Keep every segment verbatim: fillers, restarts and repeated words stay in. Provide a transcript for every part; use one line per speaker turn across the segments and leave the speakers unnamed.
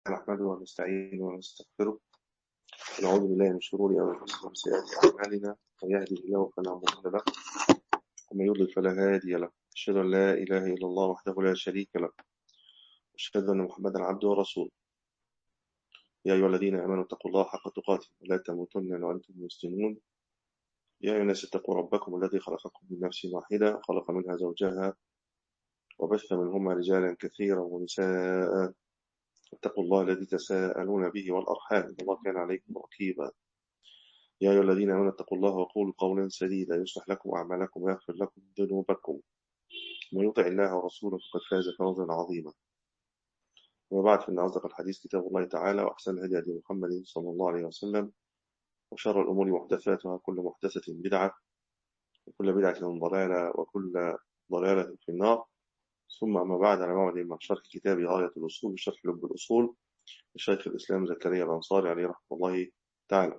نحمده ونستعينه ونستغفره ونعوذ بالله من شرور أنفسنا وسيئات أعمالنا من يهده الله فلا مضل له ومن يضلل فلا هادي له أشهد أن لا إله إلا الله وحده لا شريك له وأشهد أن محمدا عبده ورسوله يا أيها الذين آمنوا اتقوا الله حق تقاته ولا تموتن إلا وأنتم مسلمون يا أيها الناس اتقوا ربكم الذي خلقكم من نفس واحدة خلق منها زوجها وبث منهما رجالا كثيرا ونساء اتقوا الله الذي تساءلون به والأرحام إن الله كان عليكم رقيبا يا أيها الذين آمنوا اتقوا الله وقولوا قولا سديدا يصلح لكم أعمالكم ويغفر لكم ذنوبكم ومن يطع الله ورسوله فقد فاز فوزا عظيما. وبعد فإن أصدق الحديث كتاب الله تعالى وأحسن الهدي هدي محمد صلى الله عليه وسلم وشر الأمور محدثاتها كل محدثة بدعة وكل بدعة ضلالة وكل ضلالة في النار. ثم أما بعد على موعد مع شرح كتاب غاية الأصول وشرح لب الأصول لشيخ الإسلام زكريا الأنصاري عليه رحمة الله تعالى.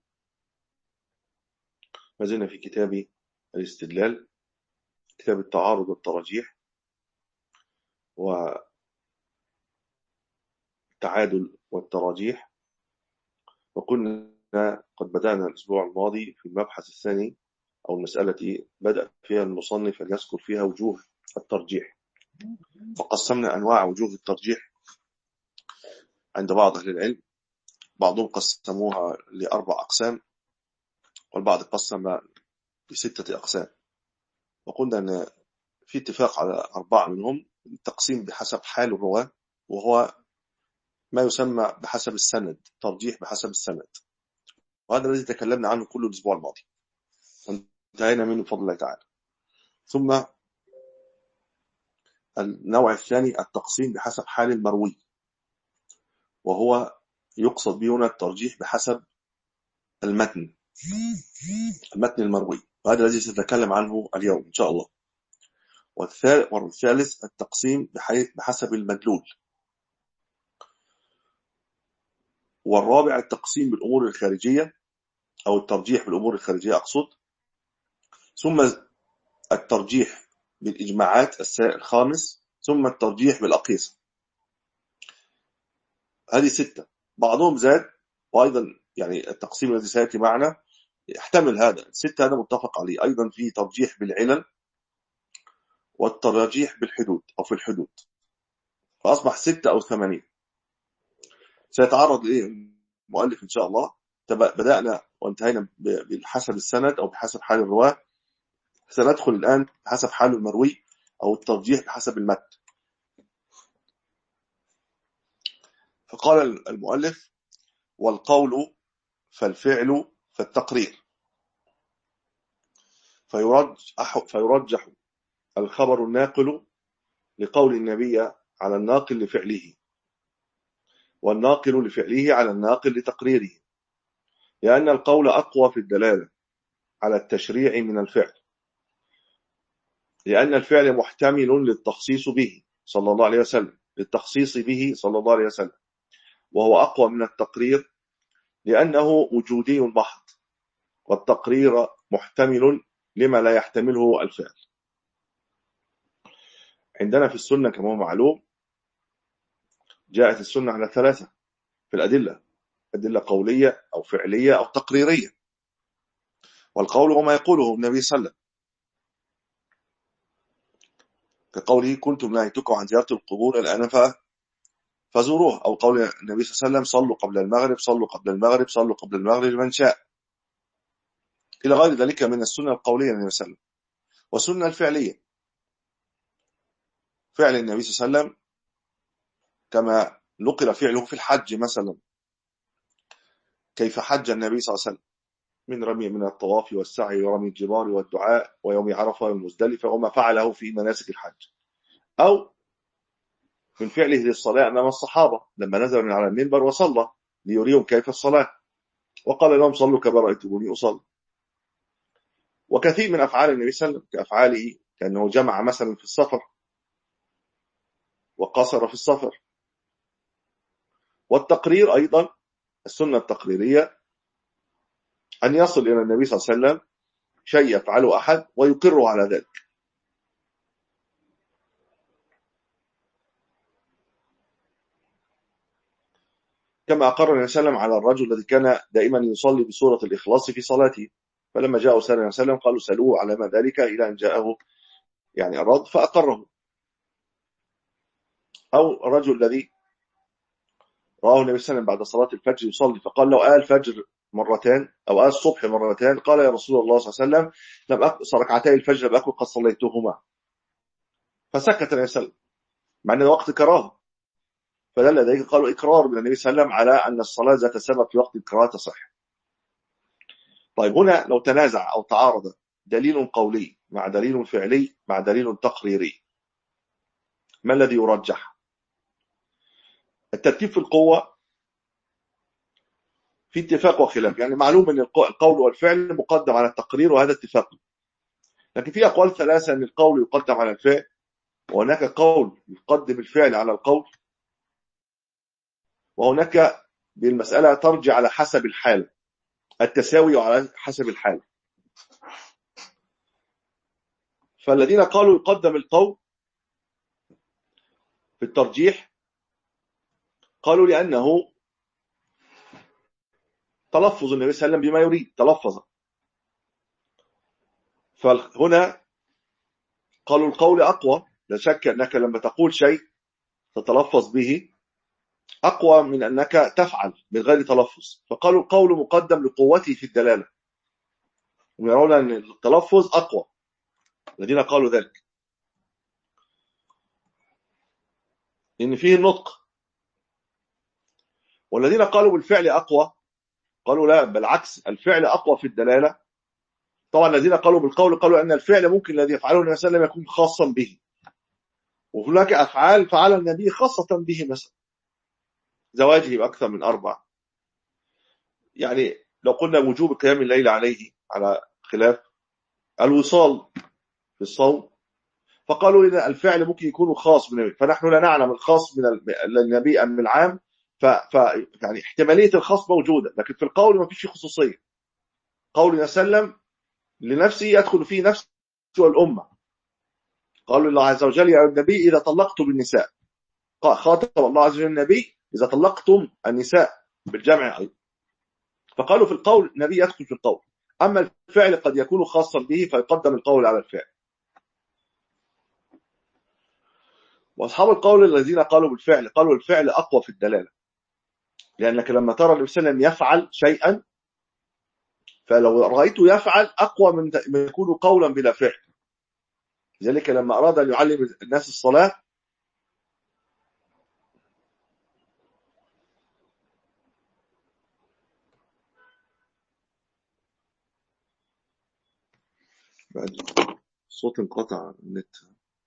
ما زلنا في كتاب الاستدلال، كتاب التعارض والترجيح والتعادل والتراجيح، وكنا قد بدأنا الأسبوع الماضي في المبحث الثاني أو المسألة بدأ فيها المصنف أن يذكر فيها وجوه الترجيح، وقسمنا أنواع وجوه الترجيح عند بعض أهل العلم. بعضهم قسموها لأربع أقسام والبعض قسم لستة أقسام، وقلنا أن في اتفاق على أربعة منهم. التقسيم بحسب حال الرواة، وهو ما يسمى بحسب السند، ترجيح بحسب السند، وهذا الذي تكلمنا عنه كل الأسبوع الماضي وانتهينا منه بفضل الله تعالى. ثم النوع الثاني التقسيم بحسب حال المروي، وهو يقصد به هنا الترجيح بحسب المتن المتن المروي، وهذا الذي سنتكلم عنه اليوم إن شاء الله. والثالث التقسيم بحسب المدلول، والرابع التقسيم بالأمور الخارجية أو الترجيح بالأمور الخارجية أقصد. ثم الترجيح بالإجماعات الخامس، ثم الترجيح بالأقيسة. هذه ستة. بعضهم زاد، وأيضا يعني التقسيم الذي سيأتي معنا يحتمل هذا الستة، هذا متفق عليه. أيضا في ترجيح بالعلل والترجيح بالحدود أو في الحدود، فأصبح ستة أو ثمانية. سيتعرض إليه المؤلف إن شاء الله. بدأنا وانتهينا بحسب السند أو بحسب حال الرواة، سندخل الآن بحسب حال المروي أو الترجيح بحسب المتن. فقال المؤلف: والقول فالفعل فالتقرير، فيرجح, فيرجح الخبر الناقل لقول النبي على الناقل لفعله، والناقل لفعله على الناقل لتقريره، لأن القول أقوى في الدلالة على التشريع من الفعل، لأن الفعل محتمل للتخصيص به صلى الله عليه وسلم للتخصيص به صلى الله عليه وسلم، وهو أقوى من التقرير لأنه وجودي محض، والتقرير محتمل لما لا يحتمله الفعل. عندنا في السنة كما هو معلوم جاءت السنة على ثلاثة في الأدلة: أدلة قولية أو فعلية أو تقريرية. والقول هو ما يقوله النبي صلى الله عليه وسلم، كقوله: كنتم نهيتكم عن زيارة القبور الآن فزوروها، أو قول النبي صلى الله عليه وسلم: صلوا قبل المغرب صلوا قبل المغرب صلوا قبل المغرب من شاء، إلى غير ذلك من السنة القولية للنبي صلى الله عليه وسلم. والسنة الفعلية فعل النبي صلى الله عليه وسلم كما نقل فعله في الحج مثلا، كيف حج النبي صلى الله عليه وسلم من رمي من الطواف والسعي ورمي الجبار والدعاء ويوم عرفة والمزدلفة وما فعله في مناسك الحج، أو من فعله للصلاة أمام الصحابة لما نزل من على المنبر وصلى ليريهم كيف الصلاة وقال لهم: صلوا كما رأيتموني أصلي. وكثير من أفعال النبي صلى الله عليه وسلم كأفعاله، كأنه جمع مثلا في السفر وقصر في السفر. والتقرير أيضا السنة التقريرية أن يصل إلى النبي صلى الله عليه وسلم شيء يفعله أحد ويقره على ذلك. كما أقر النبي صلى الله عليه وسلم على الرجل الذي كان دائما يصلي بسورة الإخلاص في صلاته، فلما جاءه صلى الله عليه وسلم قالوا سألوه على ما ذلك إلى أن جاءه يعني الرد فأقره. أو الرجل الذي رآه النبي صلى الله عليه وسلم بعد صلاة الفجر يصلي، فقال لو آل الفجر مرتان أو آل الصبح مرتان، قال يا رسول الله صلى الله عليه وسلم لم أقص ركعتي الفجر لم أكن قد صليتهما، فسكت النبي صلى الله عليه وسلم مع أن وقت كراهه، فدل ذلك قالوا إقرار من النبي صلى الله عليه وسلم على أن الصلاة ذات سبب في وقت الكراهة تصح. طيب هنا لو تنازع أو تعارض دليل قولي مع دليل فعلي مع دليل تقريري، ما الذي يرجح؟ الترتيب في القوة في اتفاق وخلاف، يعني معلوم أن القول والفعل مقدم على التقرير وهذا اتفاق، لكن في أقوال ثلاثة أن القول يقدم على الفعل، وهناك قول يقدم الفعل على القول، وهناك بالمسألة ترجع على حسب الحال، التساوي على حسب الحال. فالذين قالوا يقدم القول في الترجيح قالوا لأنه تلفظ النبي صلى الله عليه وسلم بما يريد، تلفظ، فهنا قالوا القول أقوى، لا شك أنك لما تقول شيء تتلفظ به أقوى من أنك تفعل من غير تلفظ، فقالوا القول مقدم لقوته في الدلالة، ويرون أن التلفظ أقوى، الذين قالوا ذلك إن فيه النطق. والذين قالوا بالفعل أقوى قالوا لا، بالعكس الفعل أقوى في الدلالة. طبعا الذين قالوا بالقول قالوا أن الفعل ممكن الذي يفعله النبي صلى الله عليه وسلم يكون خاصا به، وهناك أفعال فعل النبي خاصة به، مثلا زواجه بأكثر من أربع، يعني لو قلنا وجوب قيام الليل عليه على خلاف الوصال في الصوم، فقالوا إن الفعل ممكن يكون خاص بالنبي، فنحن لا نعلم الخاص من النبي أم من العام، ف... ف... يعني احتمالية الخاص موجودة، لكن في القول ما فيش خصوصية. قول النبي صلى الله عليه وسلم لنفسه يدخل فيه نفسه والأمة، قالوا الله عز وجل يا النبي إذا طلقتم النساء، خاطب الله عز وجل النبي إذا طلقتم النساء بالجمع أيضا، فقالوا في القول النبي يدخل في القول، أما الفعل قد يكون خاصا به فيقدم القول على الفعل. وأصحاب القول الذين قالوا بالفعل قالوا الفعل أقوى في الدلالة، لأنك لما ترى النبي صلى الله عليه وسلم يفعل شيئا، فلو رأيته يفعل أقوى من يكون قولا بلا فعل. لذلك لما أراد أن يعلم الناس الصلاة صوت انقطع النت.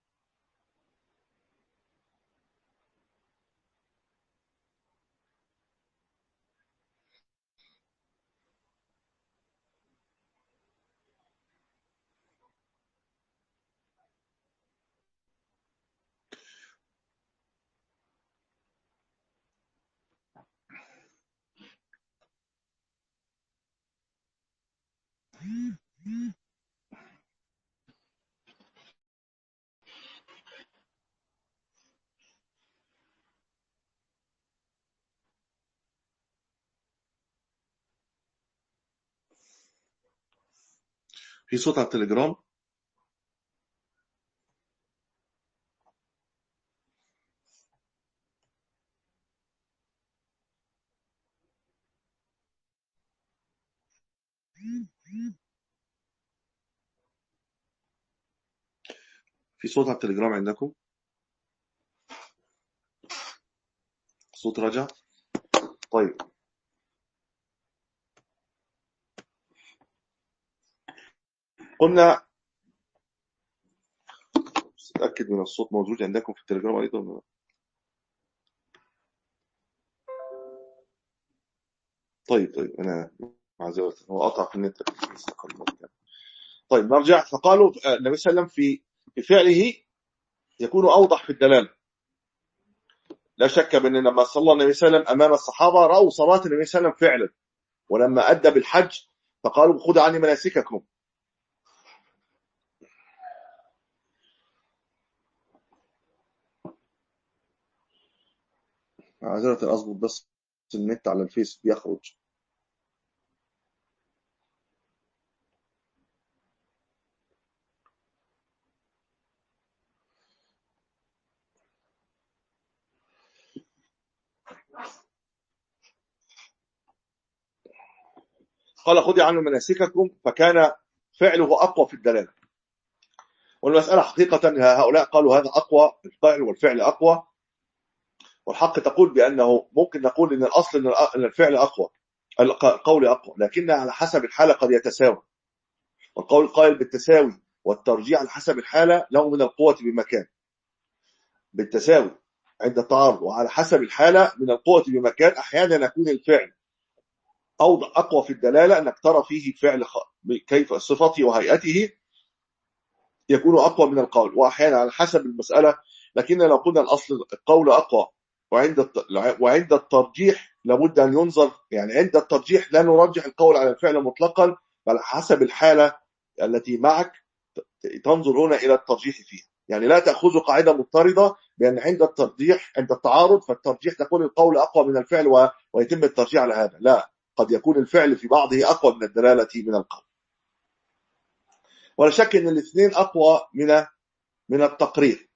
في صوت على التليجرام. في صوت على التليجرام عندكم؟ صوت رجع. طيب قلنا أتأكد من الصوت موجود عندكم في التليجرام أيضا. طيب طيب أنا معذرة هو قطع في النت. طيب نرجع. فقالوا النبي صلى الله عليه وسلم في في فعله يكون أوضح في الدلالة. لا شك بأن لما صلى النبي صلى الله عليه وسلم أمام الصحابة رأوا صلاة النبي صلى الله عليه وسلم فعلا، ولما أدى بالحج فقالوا خذوا عني مناسككم. معذرة أضبط بس النت على الفيس بيخرج. قال خذوا عنه مناسككم، فكان فعله أقوى في الدلالة. والمسألة حقيقة هؤلاء قالوا هذا أقوى، الفعل والفعل أقوى، والحق تقول بأنه ممكن نقول إن الأصل أن الفعل أقوى، القول أقوى، لكن على حسب الحالة قد يتساوى. والقول القائل بالتساوي والترجيح على حسب الحالة له من القوة بمكان، بالتساوي عند التعارض وعلى حسب الحالة من القوة بمكان. أحيانا يكون الفعل أوضع أقوى في الدلالة، أنك ترى فيه فعل كيف صفته وهيئته يكون أقوى من القول، وأحيانا على حسب المسألة. لكن لو قلنا الأصل القول أقوى، وعند وعند الترجيح لابد أن ينظر، يعني عند الترجيح لا نرجح القول على الفعل مطلقا، بل حسب الحالة التي معك تنظر هنا إلى الترجيح فيها. يعني لا تأخذ قاعدة مضطردة بأن عند الترجيح عند التعارض فالترجيح تكون القول أقوى من الفعل و... ويتم الترجيح على هذا. لا، قد يكون الفعل في بعضه أقوى من الدلالة من القول. ولا شك أن الاثنين أقوى من من التقرير،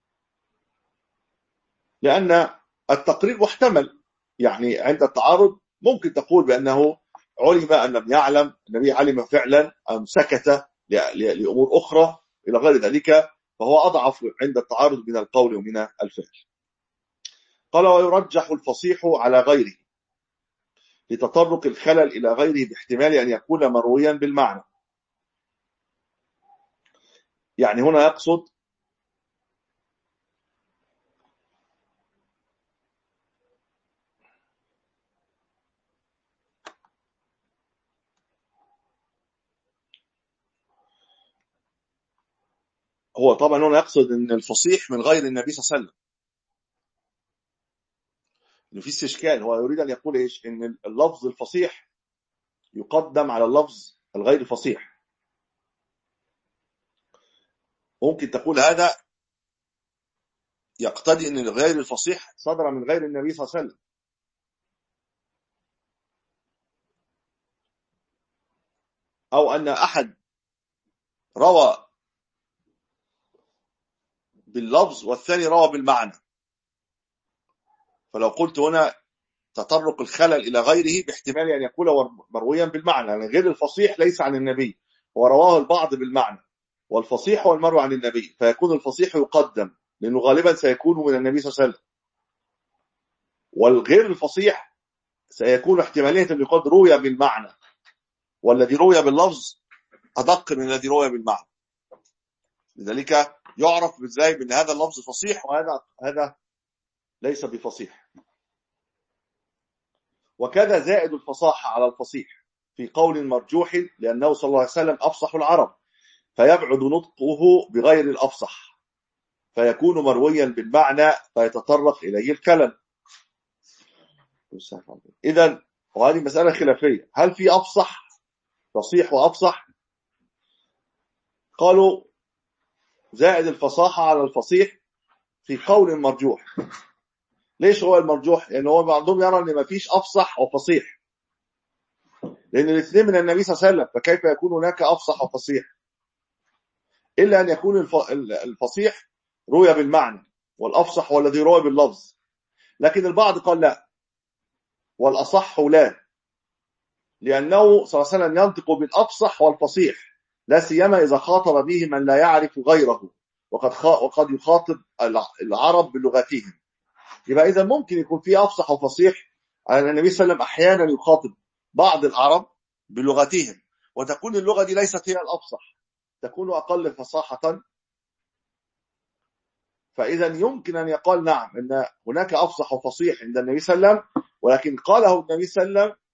لأن التقرير محتمل. يعني عند التعارض ممكن تقول بأنه علم أن لم يعلم، النبي علم فعلا أم سكت لأمور أخرى إلى غير ذلك، فهو أضعف عند التعارض من القول ومن الفعل. قال ويرجح الفصيح على غيره لتطرق الخلل إلى غيره باحتمال أن يكون مرويا بالمعنى. يعني هنا يقصد هو طبعا هنا يقصد أن الفصيح من غير النبي صلى الله عليه وسلم، إنه في استشكال. هو يريد أن يقول إيش؟ إن اللفظ الفصيح يقدم على اللفظ الغير فصيح. ممكن تقول هذا يقتضي أن الغير الفصيح صدر من غير النبي صلى الله عليه وسلم، أو أن أحد روى باللفظ والثاني روى بالمعنى. فلو قلت هنا تطرق الخلل إلى غيره باحتمال أن يكون مرويا بالمعنى، يعني غير الفصيح ليس عن النبي ورواه البعض بالمعنى، والفصيح هو المروي عن النبي، فيكون الفصيح يقدم لأنه غالبا سيكون من النبي صلى الله عليه وسلم، والغير الفصيح سيكون احتمالية أن يقال روي بالمعنى، والذي روي باللفظ أدق من الذي روي بالمعنى. لذلك يعرف بالذات بأن هذا اللفظ فصيح وهذا هذا ليس بفصيح. وكذا زائد الفصاحة على الفصيح في قول مرجوح، لأنه صلى الله عليه وسلم أفصح العرب، فيبعد نطقه بغير الأفصح فيكون مرويا بالمعنى فيتطرق إليه الكلام. إذن وهذه مسألة خلافية، هل في أفصح فصيح وأفصح؟ قالوا زائد الفصاحة على الفصيح في قول مرجوح. ليش هو المرجوح؟ لأنه هو بعضهم يرى أن ما فيش أفصح وفصيح، لأن الاثنين من النبي صلى الله عليه وسلم، فكيف يكون هناك أفصح وفصيح؟ إلا أن يكون الفصيح روي بالمعنى والأفصح هو الذي روي باللفظ. لكن البعض قال لا، والأصح لا، لأنه صلى الله عليه وسلم ينطق بالأفصح والفصيح، لا سيما إذا خاطب به من لا يعرف غيره، وقد وقد يخاطب العرب بلغتهم. يبقى إذا ممكن يكون في أفصح وفصيح، على النبي صلى الله عليه وسلم أحيانا يخاطب بعض العرب بلغتهم، وتكون اللغة دي ليست هي الأفصح، تكون أقل فصاحة. فإذا يمكن أن يقال نعم أن هناك أفصح وفصيح عند النبي صلى الله عليه وسلم، ولكن قاله النبي صلى الله عليه وسلم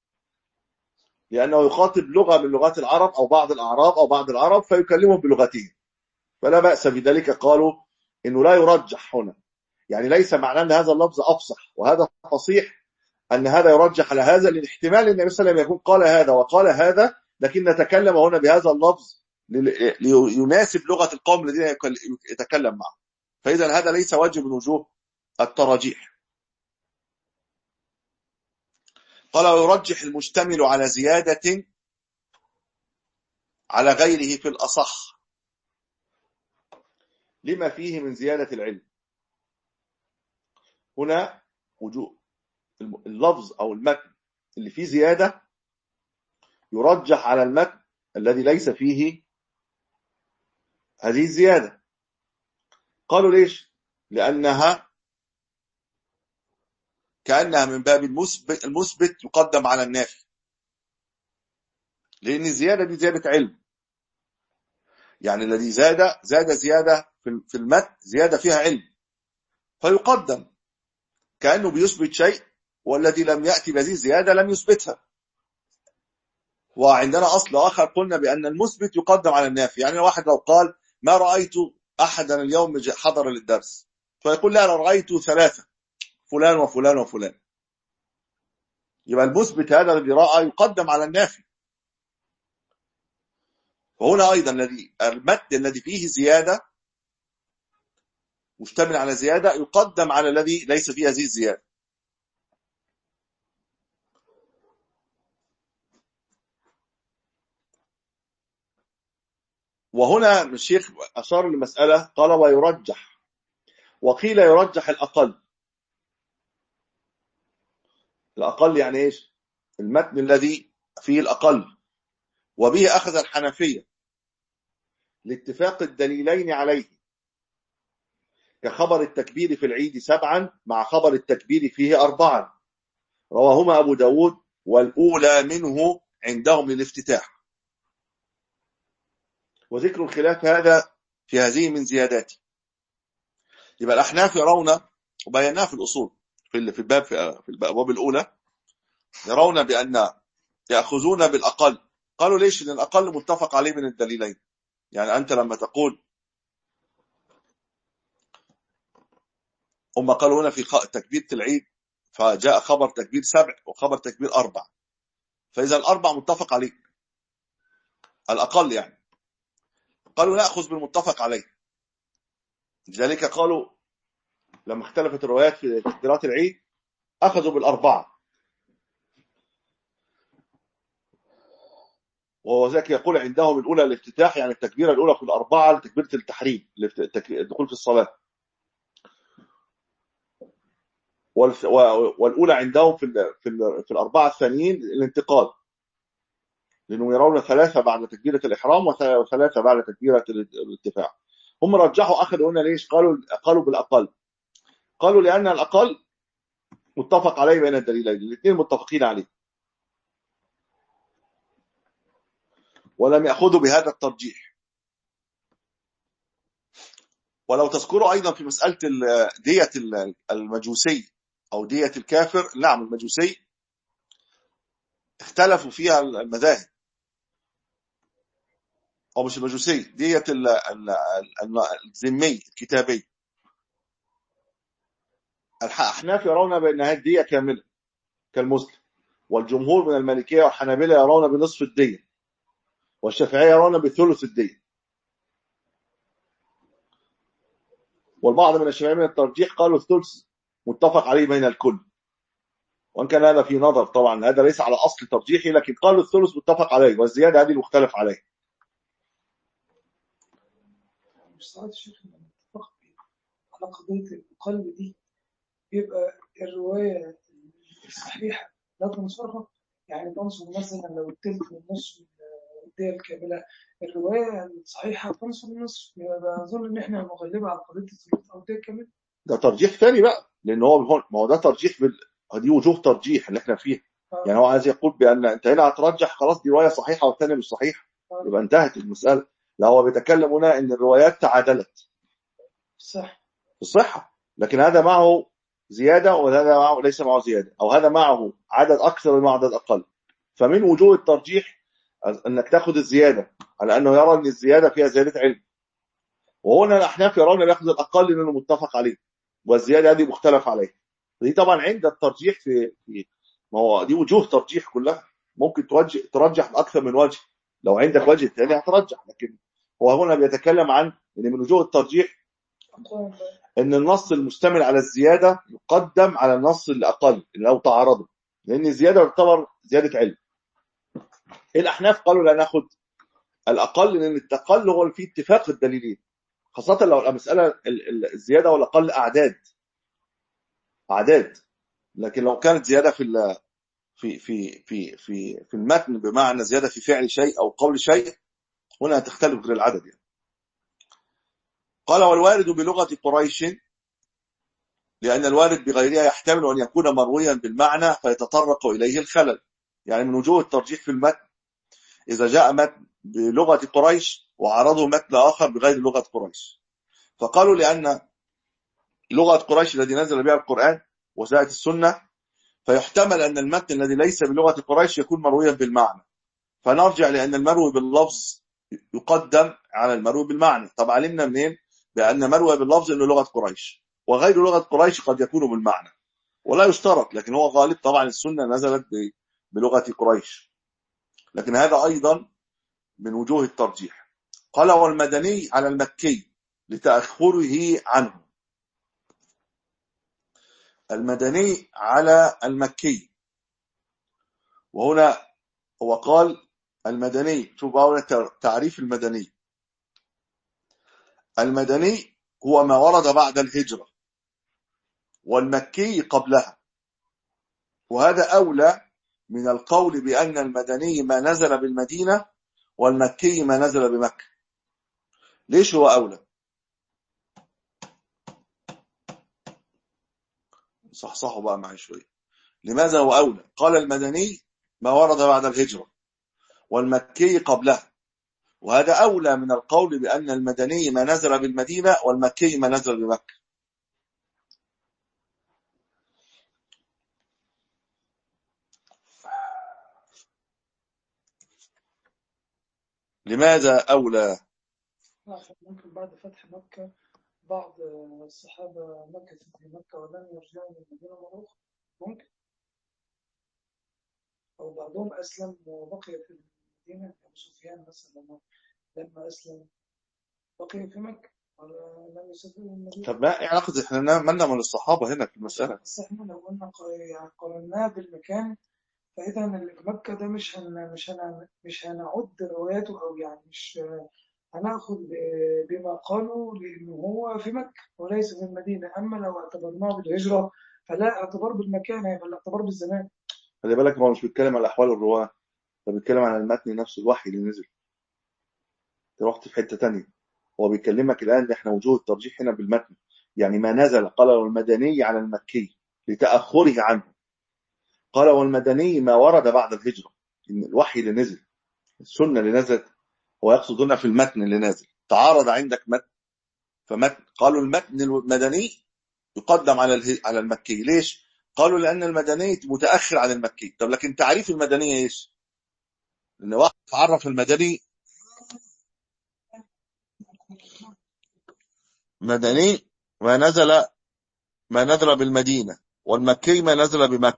لأنه يخاطب لغة من لغات العرب أو بعض الأعراب أو بعض العرب فيكلمهم بلغتهم، فلا بأس بذلك. قالوا إنه لا يرجح هنا، يعني ليس معناه أن هذا اللفظ أفصح وهذا فصيح أن هذا يرجح على هذا، لأن احتمال النبي صلى الله عليه وسلم يكون قال هذا وقال هذا، لكن نتكلم هنا بهذا اللفظ ليناسب لغة القوم الذين يتكلم معه. فإذا هذا ليس وجه من وجوه التراجيح. قال ويرجح المشتمل على زيادة على غيره في الأصح لما فيه من زيادة العلم. هنا وجوه اللفظ أو المتن اللي فيه زيادة يرجح على المتن الذي ليس فيه هذه الزيادة. قالوا ليش؟ لأنها كأنها من باب المثبت المثبت يقدم على النافي، لأن الزيادة دي زيادة علم، يعني الذي زاد زاد زيادة في المتن زيادة فيها علم فيقدم كأنه بيثبت شيء، والذي لم يأتي بهذه الزيادة لم يثبتها. وعندنا أصل آخر قلنا بأن المثبت يقدم على النافي، يعني واحد لو قال ما رأيت أحدا اليوم حضر للدرس، فيقول لا أنا رأيت ثلاثة فلان وفلان وفلان، يبقى المثبت هذا الذي رأى يقدم على النافي. وهنا أيضا الذي المتن الذي فيه زيادة مشتمل على زيادة يقدم على الذي ليس فيه هذه الزيادة. وهنا الشيخ أشار لمسألة قال ويرجح، وقيل يرجح الأقل. الأقل يعني إيش؟ المتن الذي فيه الأقل، وبه أخذ الحنفية لاتفاق الدليلين عليه، كخبر التكبير في العيد سبعا مع خبر التكبير فيه أربعا رواهما أبو داود، والأولى منه عندهم للافتتاح. وذكر الخلاف هذا في هذه من زياداته. يبقى الأحناف يرون، وبيناه في الأصول في في الباب في الأبواب الأولى، يرون بأن يأخذون بالأقل. قالوا ليش؟ لأن الأقل متفق عليه من الدليلين. يعني أنت لما تقول هم قالوا هنا في تكبيرة العيد فجاء خبر تكبير سبع وخبر تكبير أربع، فإذا الأربع متفق عليه الأقل، يعني قالوا نأخذ بالمتفق عليه. لذلك قالوا لما اختلفت الروايات في تكبيرات العيد أخذوا بالأربعة. وذلك يقول عندهم الأولى الافتتاح، يعني التكبيرة الأولى في الأربعة لتكبيرة التحريم الدخول في الصلاة، والأولى عندهم في في الأربعة الثانيين الانتقال، لأنهم يرون ثلاثة بعد تكبيرة الإحرام وثلاثة بعد تكبيرة الارتفاع. هم رجحوا أخذوا هنا ليش؟ قالوا قالوا بالأقل. قالوا لأن الأقل متفق عليه بين الدليلين، الاثنين متفقين عليه، ولم يأخذوا بهذا الترجيح. ولو تذكروا أيضا في مسألة دية المجوسي أو دية الكافر، نعم المجوسي اختلفوا فيها المذاهب، أو مش المجوسي، دية الذمي الكتابي. الأحناف يرون بأنها الدية كاملة كالمسلم، والجمهور من المالكية والحنابلة يرون بنصف الدية، والشافعية يرون بثلث الدية، والبعض من الشافعية من الترجيح قالوا الثلث متفق عليه بين الكل، وان كان هذا في نظر طبعا، هذا ليس على اصل ترجيحي، لكن قالوا الثلث متفق عليه والزياده هذه المختلف عليه.
مش ساعات الشيخ اتفق على قضيه القلب دي بيبقى الروايه الصحيحه لا تنصرها، يعني تنصر مثلا لو التلت والنص الدية الكامله، الروايه الصحيحه تنصر النصف، يبقى اظن ان احنا مغلبه على قضيه الثلث او الدية الكامله.
ده ترجيح ثاني بقى، لان هو ما هو ده ترجيح بال... دي وجوه ترجيح اللي احنا فيها. آه. يعني هو عايز يقول بان انت هنا هترجح خلاص دي روايه صحيحه والثانيه مش صحيحه، آه. يبقى انتهت المساله. لا، هو بيتكلم هنا ان الروايات تعادلت
صح
الصحه، لكن هذا معه زياده وهذا معه ليس معه زياده، او هذا معه عدد اكثر ومعه عدد اقل. فمن وجوه الترجيح انك تاخذ الزياده على انه يرى ان الزياده فيها زياده علم، وهنا الاحناف يرون ياخذ الاقل لانه متفق عليه، والزياده هذه مختلف عليها. دي طبعا عند الترجيح في ما هو دي وجوه ترجيح كلها، ممكن توجه ترجح باكثر من وجه، لو عندك وجه ثاني هترجح، لكن هو هنا بيتكلم عن ان من وجوه الترجيح ان النص المشتمل على الزياده يقدم على النص الاقل لو تعارضوا.
لأن الزيادة تعتبر زيادة علم. الأحناف قالوا لا ناخد الأقل، لأن الأقل هو في اتفاق الدليلين، خاصة لو المسألة الزيادة والأقل أعداد أعداد لكن لو كانت زيادة في في في في في في المتن بمعنى زيادة في فعل شيء أو قول شيء، هنا تختلف غير العدد يعني. قال والوارد بلغة قريش، لأن الوارد بغيرها يحتمل أن يكون مرويا بالمعنى فيتطرق إليه الخلل. يعني من وجوه الترجيح في المتن إذا جاء متن بلغة قريش وعرضه متن آخر بغير لغة قريش، فقالوا لأن لغة قريش الذي نزل بها القرآن وجاءت السنة، فيحتمل أن المتن الذي ليس بلغة قريش يكون مرويا بالمعنى، فنرجع لأن المروي باللفظ يقدم على المروي بالمعنى. طب علمنا منين بأن مروي باللفظ إنه لغة قريش، وغير لغة قريش قد يكون بالمعنى ولا يشترط، لكن هو غالب طبعا السنة نزلت بلغة قريش، لكن هذا أيضا من وجوه الترجيح. قال والمدني على المكي لتأخره عنه، المدني على المكي. وهنا هو قال المدني، شوف بقى تعريف المدني، المدني هو ما ورد بعد الهجرة، والمكي قبلها، وهذا أولى من القول بأن المدني ما نزل بالمدينة والمكي ما نزل بمكة. ليش هو أولى؟ صحصحوا بقى معي شوية. لماذا هو أولى؟ قال المدني ما ورد بعد الهجرة والمكي قبلها، وهذا أولى من القول بأن المدني ما نزل بالمدينة والمكي ما نزل بمكة. لماذا أولى؟
ممكن بعد فتح مكة بعض الصحابة مكثوا في مكة ولم يرجعوا من المدينة مرة أخرى، ممكن، أو بعضهم أسلم وبقي في المدينة، أبو سفيان مثلا لما أسلم بقي في مكة ولم يسافر المدينة.
طب ما علاقة احنا مالنا من الصحابة هنا في المسألة؟
بس احنا لو قلنا قارناه بالمكان، فإذا اللي في مكة ده مش هن مش هن مش هنعد رواياته، أو يعني مش هناخد بما قالوا لأنه هو في مكة وليس في المدينة. أما لو اعتبرناه بالهجرة فلا اعتبار بالمكان، هيبقى الاعتبار بالزمان.
خلي بالك هو مش بيتكلم على أحوال الرواة، ده بيتكلم على المتن نفسه، الوحي اللي نزل. رحت في حتة تانية، هو بيكلمك الآن احنا وجوه الترجيح هنا بالمتن، يعني ما نزل. قال والمدني على المكي لتأخره عنه. قال والمدني ما ورد بعد الهجرة، إن الوحي اللي نزل، السنة اللي نزلت، هو يقصد هنا في المتن اللي نازل. تعارض عندك متن فمتن، قالوا المتن المدني يقدم على على المكي. ليش؟ قالوا لأن المدني متأخر عن المكي. طب لكن تعريف المدني ايش؟ لأن واحد عرف المدني مدني ما نزل ما نزل بالمدينة، والمكي ما نزل بمكة.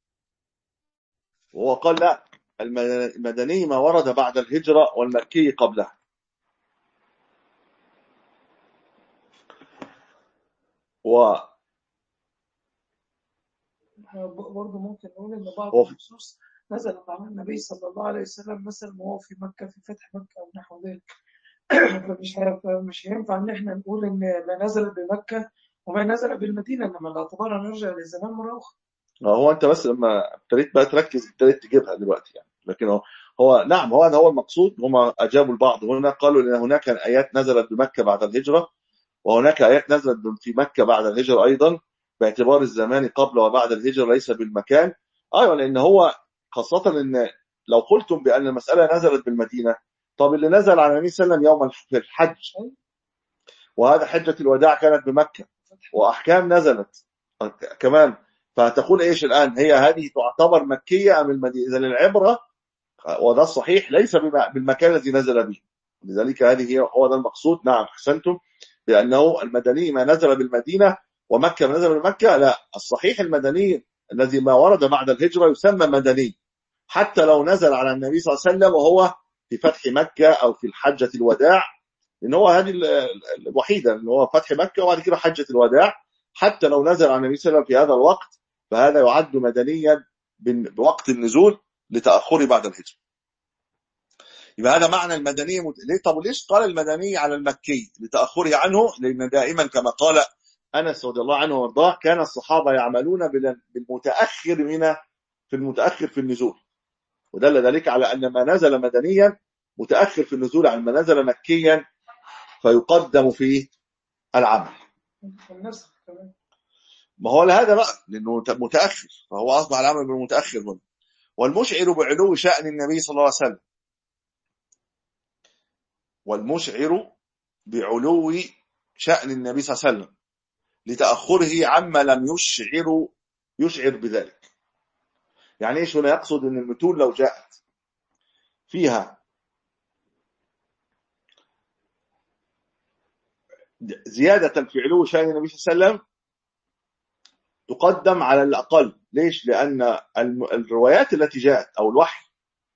وهو قال لا، المدني ما ورد بعد الهجرة والمكي قبلها. و
برضه ممكن نقول ان بعض النصوص نزلت على النبي صلى الله عليه وسلم مثلا وهو في مكة في فتح مكة او نحو ذلك. فمش مش هينفع ان احنا نقول ان ما نزل بمكة وما نزل بالمدينة، انما الاعتبار نرجع للزمان مرة اخرى.
هو انت بس لما ابتديت بقى تركز ابتديت تجيبها دلوقتي يعني، لكن هو, هو نعم هو هذا هو المقصود. هم اجابوا البعض هنا، قالوا ان هناك ايات نزلت بمكة بعد الهجرة، وهناك آيات نزلت في مكة بعد الهجرة أيضا، باعتبار الزمان قبل وبعد الهجرة ليس بالمكان. أيوة، لأن هو خاصة إن لو قلتم بأن المسألة نزلت بالمدينة، طب اللي نزل على النبي صلى الله عليه وسلم يوم الحج، وهذا حجة الوداع كانت بمكة، وأحكام نزلت كمان، فهتقول إيش الآن؟ هي هذه تعتبر مكية أم المدينة؟ إذن العبرة، وده الصحيح، ليس بالمكان الذي نزل به. لذلك هذه هي هو ده المقصود. نعم أحسنتم، لأنه المدني ما نزل بالمدينة ومكة ما نزل بمكة. لا، الصحيح المدني الذي ما ورد بعد الهجرة يسمى مدني، حتى لو نزل على النبي صلى الله عليه وسلم وهو في فتح مكة أو في الحجة الوداع، لأن هو هذه الوحيدة اللي هو فتح مكة وبعد كده حجة الوداع. حتى لو نزل على النبي صلى الله عليه وسلم في هذا الوقت فهذا يعد مدنيا بوقت النزول لتأخره بعد الهجرة. يبقى هذا معنى المدني. ليه؟ طب وليش قال المدني على المكي لتأخره عنه؟ لأن دائما كما قال أنس رضي الله عنه وارضاه كان الصحابة يعملون بالمتأخر من في المتأخر في النزول، ودل ذلك على أن ما نزل مدنيا متأخر في النزول عن ما نزل مكيا فيقدم فيه العمل. ما هو لهذا بقى لأنه متأخر فهو أصبح العمل بالمتأخر هنا. والمشعر بعلو شأن النبي صلى الله عليه وسلم والمشعر بعلو شأن النبي صلى الله عليه وسلم لتأخره عما لم يشعر يشعر بذلك. يعني ايش هنا؟ يقصد ان المتون لو جاءت فيها زيادة في علو شأن النبي صلى الله عليه وسلم تقدم على الأقل. ليش؟ لأن الروايات التي جاءت أو الوحي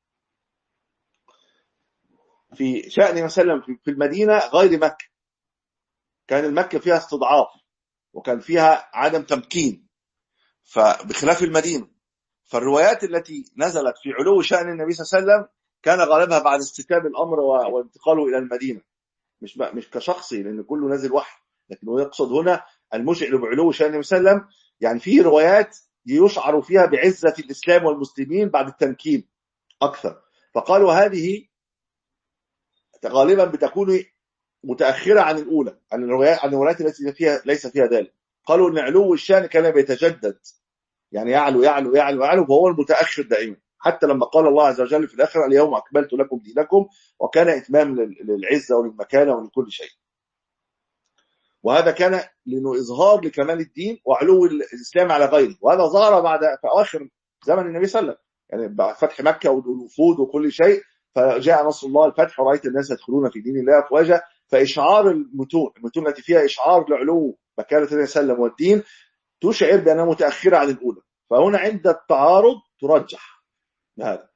في شأن مثلا في المدينة غير مكة، كان المكة فيها استضعاف وكان فيها عدم تمكين فبخلاف المدينة. فالروايات التي نزلت في علو شأن النبي صلى الله عليه وسلم كان غالبها بعد استتاب الأمر وانتقاله إلى المدينة، مش مش كشخصي لأن كله نزل وحي، لكنه يقصد هنا المشعر بعلو شأن النبي صلى الله عليه وسلم. يعني فيه روايات يشعر فيها بعزة الإسلام والمسلمين بعد التمكين أكثر، فقالوا هذه غالبا بتكون متأخرة عن الأولى، عن الروايات عن الروايات التي فيها ليس فيها ذلك. قالوا إن علو الشأن كان بيتجدد، يعني يعلو يعلو يعلو يعلو، وهو المتأخر دائما. حتى لما قال الله عز وجل في الآخرة اليوم أكملت لكم دينكم، وكان إتمام للعزة وللمكانة ولكل شيء. وهذا كان لأنه إظهار لكمال الدين وعلو الإسلام على غيره، وهذا ظهر بعد في أواخر زمن النبي صلى الله عليه وسلم، يعني بعد فتح مكة والوفود وكل شيء، فجاء نصر الله الفتح ورأيت الناس يدخلون في دين الله أفواجا. فإشعار المتون المتون التي فيها إشعار لعلو مكانة النبي صلى الله عليه وسلم والدين تشعر بأنها متأخرة عن الأولى، فهنا عند التعارض ترجح هذا.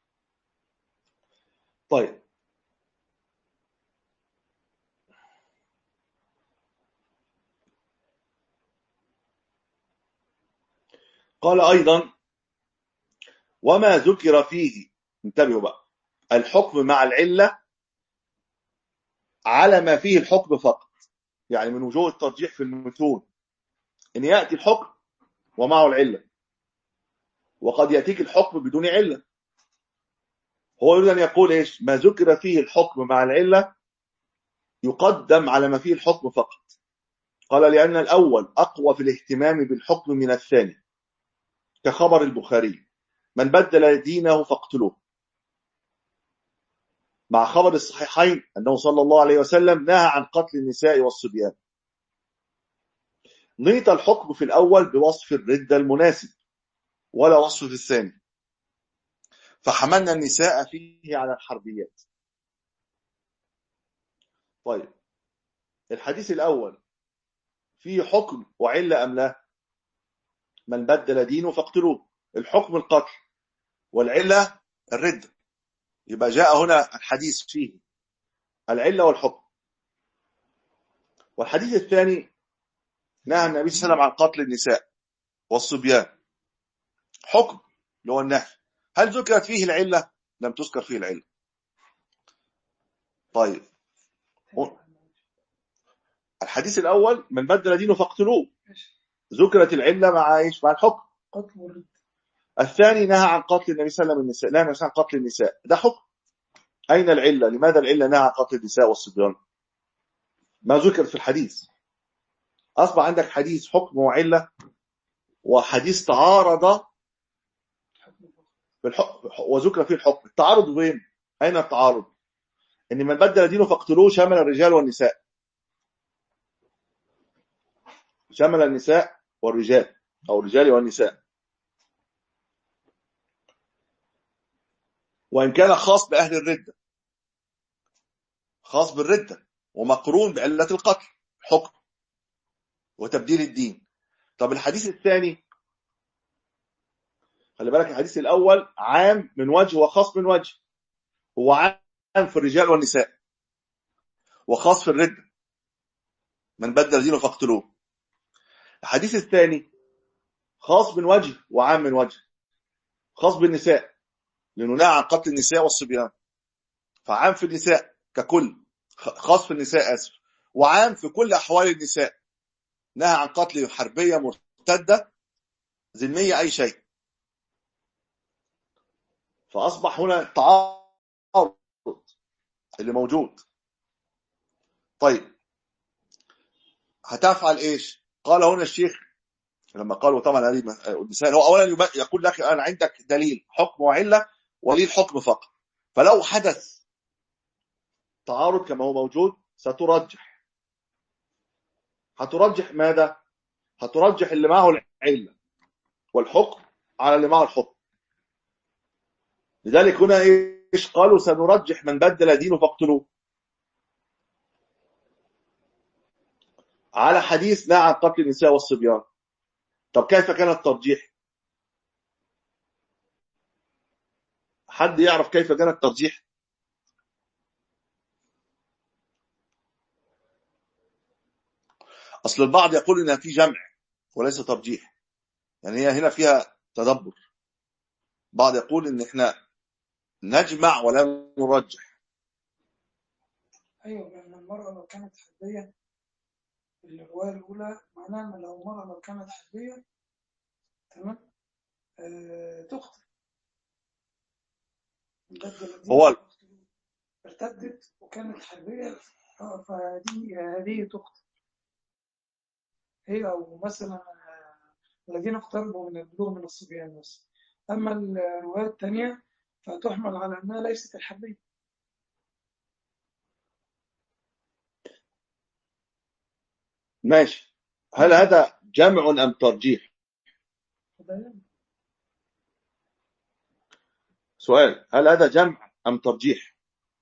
طيب قال أيضا وما ذكر فيه، انتبهوا بقى، الحكم مع العلة على ما فيه الحكم فقط. يعني من وجوه الترجيح في المتون إن يأتي الحكم ومعه العلة، وقد يأتيك الحكم بدون علة. هو يريد أن يقول إيش؟ ما ذكر فيه الحكم مع العلة يقدم على ما فيه الحكم فقط. قال لأن الأول أقوى في الاهتمام بالحكم من الثاني، كخبر البخاري من بدل دينه فاقتلوه، مع خبر الصحيحين أنه صلى الله عليه وسلم نهى عن قتل النساء والصبيان. نيت الحكم في الأول بوصف الردة المناسب ولا وصف في الثاني، فحملنا النساء فيه على الحربيات. طيب الحديث الأول فيه حكم وعلة أم لا؟ من بدل دينه فاقتلوه، الحكم القتل والعلة الردة، يبقى جاء هنا الحديث فيه العلة والحكم. والحديث الثاني نهى النبي صلى الله عليه وسلم عن قتل النساء والصبيان، حكم اللي هو النهي. هل ذكرت فيه العلة؟ لم تذكر فيه العلة. طيب الحديث الأول من بدل دينه فاقتلوه، ذكرت العلة مع ايش؟ مع الحكم. الثاني نهى عن قتل النبي صلى الله عليه وسلم النساء، نهى عن قتل النساء، ده حكم. أين العلة؟ لماذا العلة نهى عن قتل النساء والصبيان؟ ما ذكر في الحديث. أصبح عندك حديث حكم وعلة، وحديث تعارض بالحكم وذكر فيه الحكم. التعارض وين؟ أين التعارض؟ إن من بدل دينه فاقتلوه شمل الرجال والنساء، شمل النساء والرجال أو الرجال والنساء، وإن كان خاص بأهل الردة، خاص بالردة ومقرون بعلة القتل حكم وتبديل الدين. طب الحديث الثاني خلي بالك، الحديث الأول عام من وجه وخاص من وجه، هو عام في الرجال والنساء وخاص في الردة من بدل دينه خاص بالنساء لأنه نهى عن قتل النساء والصبيان، فعام في النساء ككل، خاص في النساء آسف، وعام في كل أحوال النساء، نهى عن قتل حربية مرتدة ذمية أي شيء. فأصبح هنا التعارض اللي موجود. طيب هتفعل إيش؟ قال هنا الشيخ لما قالوا طبعا هذه النساء، هو أولا يقول لك أنا عندك دليل حكم وعلة وليه الحكم فقط، فلو حدث تعارض كما هو موجود سترجح. هترجح ماذا؟ هترجح اللي معه العلة والحكم على اللي معه الحكم. لذلك هنا إيش قالوا؟ سنرجح من بدل دينه فاقتلوه، على حديث نهى عن قتل النساء والصبيان. طب كيف كان الترجيح؟ حد يعرف كيف كان الترجيح؟ أصل البعض يقول إنها في جمع وليس ترجيح، يعني هي هنا فيها تدبر. بعض يقول إن إحنا نجمع ولا نرجح.
أيوة، لأن المرأة لو كانت حربية الرواية الأولى معناها أن لو المرأة لو كانت حربية تمام آه تقتل.
هو
ارتدت وكانت حربية آه فهذه هذه تقتل هي، أو مثلا الذين اقتربوا من البلوغ من الصبيان بس. أما الرواية الثانية فتحمل على أنها ليست الحربية.
ماشي، هل هذا جمع أم ترجيح؟ سؤال، هل هذا جمع أم ترجيح؟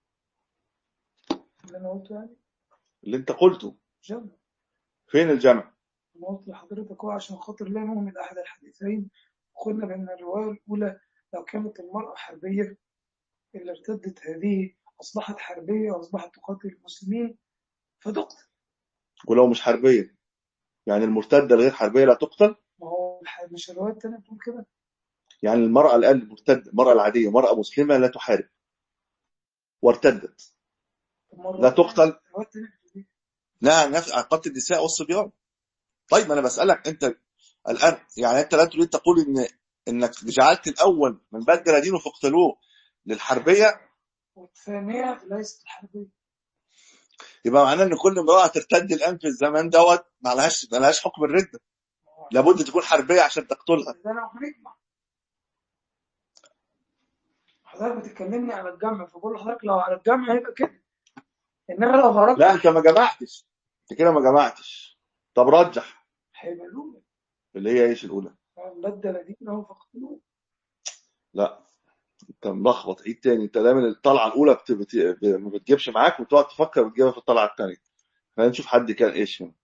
اللي أنا قلته يعني
اللي أنت قلته
جمع.
فين الجمع؟
أنا قلت لحضرتك هو عشان خاطر لا نؤمن أحد الحديثين، قلنا بأن الرواية الأولى لو كانت المرأة حربية اللي ارتدت هذه أصبحت حربية وأصبحت تقاتل المسلمين فتقتل.
ولو مش حربية يعني المرتدة الغير حربية لا تقتل؟
ما هو مش الرواية الثانية بتقول كده؟
يعني المرأة الآن المرتدة، المرأة العادية، مرأة مسلمة لا تحارب وارتدت لا تقتل؟ نعم، نفس عن قتل النساء والصبيان. طيب أنا بسألك أنت الآن، يعني أنت لا تريد تقول إن إنك جعلت الأول من بدل دينه فاقتلوه للحربية
والثانية ليست الحربية،
يبقى معناه إن كل امرأة ترتد الآن في الزمان دوت ما لهاش ما لهاش حكم الردة، لابد تكون حربية عشان تقتلها.
ده أنا هنجمع. حضرتك بتتكلمني على الجمع، فبقول لحضرتك لو على الجمع هيبقى كده، إنما لو هرجح
لا أنت ما جمعتش، أنت كده ما جمعتش. طب رجح.
هيبقى الأولى
اللي هي إيش الأولى؟
بدل دينه فاقتلوه.
لا انت ملخبط، عيد تاني. انت دايما الطلعه الاولى بت... بت... ما بتجيبش معاك وتقعد تفكر بتجيبها في الطلعه الثانيه. خلينا نشوف حد كان ايش هنا.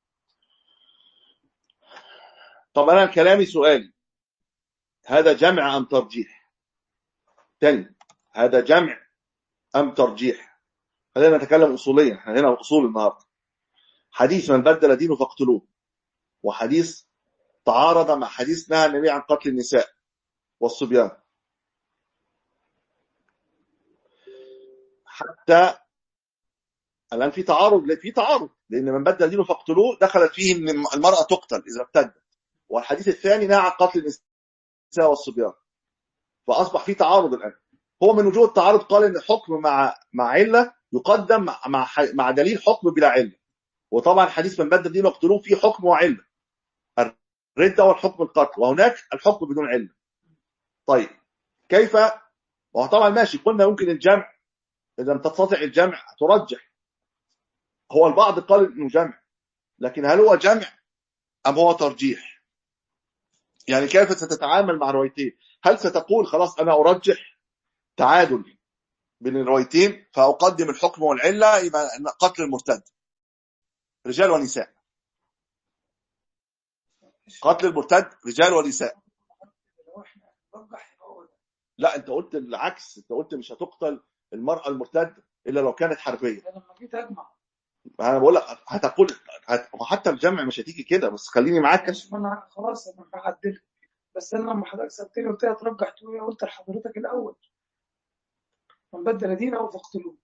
طب انا كلامي سؤالي، هذا جمع ام ترجيح؟ تاني، هذا جمع ام ترجيح؟ خلينا نتكلم اصوليا، احنا هنا اصول النهارده. حديث من بدل دينه فاقتلوه، وحديث تعارض مع حديث نهى النبي عن قتل النساء والصبيان. حتى الآن في تعارض، في تعارض لأن من بدل دينه فاقتلوه دخلت فيه أن المرأة تقتل إذا ارتدت، والحديث الثاني نهى عن قتل النساء والصبيان، فأصبح في تعارض الآن. هو من وجود التعارض قال إن حكم مع مع علة يقدم مع مع, مع دليل حكم بلا علة. وطبعا حديث من بدل دينه فاقتلوه فيه حكم وعلة، الردة والحكم القتل، وهناك الحكم بدون علة. طيب كيف؟ وطبعا ماشي، قلنا ممكن الجمع، إذا لم تستطع الجمع ترجح. هو البعض قال إنه جمع، لكن هل هو جمع أم هو ترجيح؟ يعني كيف ستتعامل مع روايتين؟ هل ستقول خلاص أنا أرجح تعادل بين الروايتين فأقدم الحكم والعلة يبقى قتل المرتد رجال ونساء، قتل المرتد رجال ونساء؟ لا أنت قلت العكس، أنت قلت مش هتقتل المرأة المرتدة إلا لو كانت حربية.
لما جيت أجمع
أنا بقول لك هتقول هت... حتى الجمع مش هتيجي كده، بس خليني معاك.
مش انا خلاص انا هعدل، بس انا لما حضرتك سالتني قلت لي هترجح تقول ايه، قلت لحضرتك الاول من بدل دينه فاقتلوه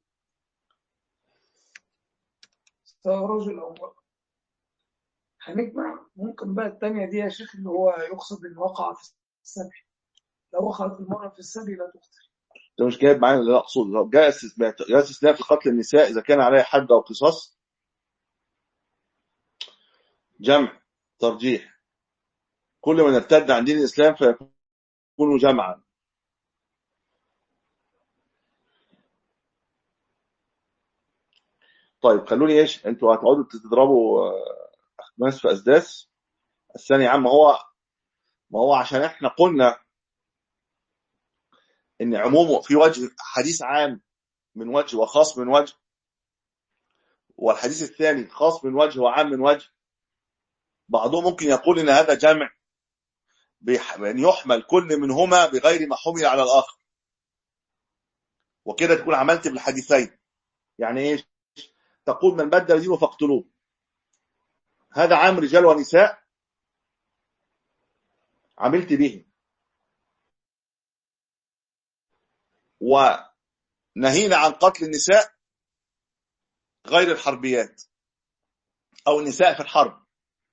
سواء رجل او امراه. هنجمع ممكن بقى الثانيه دي يا شيخ اللي هو يقصد ان وقع في السبي، لو وقعت المراه في السبي لا تقتل.
ده مش جايب معانا اللي اقصد. لو جاء استثناء جاء استثناء في قتل النساء اذا كان عليها حد او قصاص، جمع ترجيح. كل من ارتد عن دين الاسلام فيكون جمعا. طيب خلوني ايش، انتوا هتقعدوا تضربوا آه، ناس في اسداس الثاني يا عم. هو ما هو عشان احنا قلنا ان عمومه في وجه حديث عام من وجه وخاص من وجه، والحديث الثاني خاص من وجه وعام من وجه. بعضهم ممكن يقول ان هذا جمع بأن يحمل كل منهما بغير ما حمل على الآخر، وكده تكون عملت بالحديثين. يعني ايش؟ تقول من بدل دينه فاقتلوه، هذا عام رجال ونساء عملت به، ونهينا عن قتل النساء غير الحربيات او النساء في الحرب.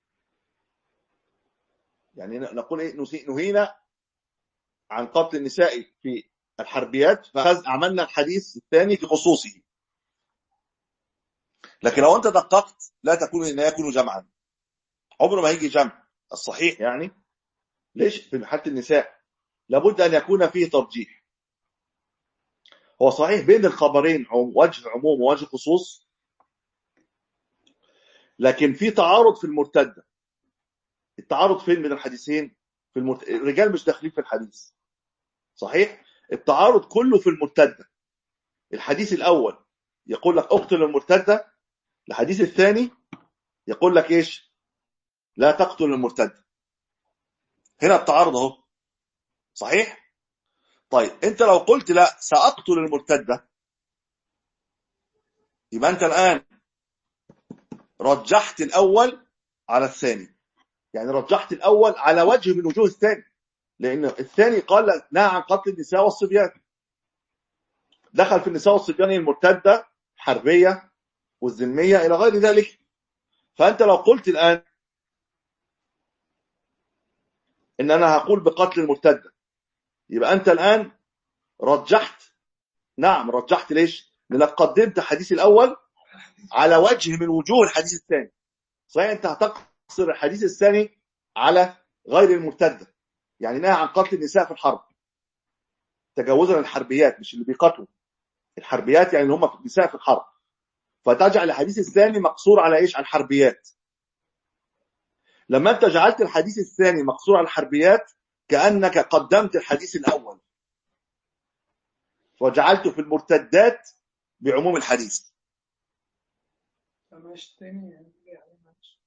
يعني نقول ايه، نهينا عن قتل النساء في الحربيات فعملنا الحديث الثاني في خصوصه. لكن لو انت دققت لا تكون ان يكون جمعا، عمره ما هيجي جمع الصحيح. يعني ليش في حالة النساء لابد ان يكون فيه ترجيح. هو صحيح بين الخبرين وجه عموم ووجه خصوص، لكن في تعارض في المرتدة. التعارض فين من الحديثين؟ في المرت... الرجال مش داخلين في الحديث صحيح. التعارض كله في المرتدة. الحديث الأول يقول لك اقتل المرتدة، الحديث الثاني يقول لك ايش؟ لا تقتل المرتدة. هنا التعارض اهو صحيح. طيب انت لو قلت لا سأقتل المرتدة، يبقى انت الآن رجحت الأول على الثاني. يعني رجحت الأول على وجه من وجوه الثاني، لأن الثاني قال نهى عن قتل النساء والصبيان، دخل في النساء والصبيان المرتدة حربية والذمية إلى غير ذلك. فأنت لو قلت الآن إن أنا هقول بقتل المرتدة، يبقى أنت الآن رجحت. نعم رجحت. ليش؟ لأنك قدمت حديث الأول على وجه من وجوه الحديث الثاني. صحيح أنت هتقصر الحديث الثاني على غير المرتدة، يعني نهى عن قتل النساء في الحرب تجاوزا الحربيات، مش اللي بيقتلوا الحربيات، يعني اللي هم النساء في الحرب. فتجعل الحديث الثاني مقصور على ايش؟ على الحربيات. لما انت جعلت الحديث الثاني مقصور على الحربيات كأنك قدمت الحديث الأول وجعلته في المرتدات بعموم الحديث.
فماشي تاني يعني ماشي.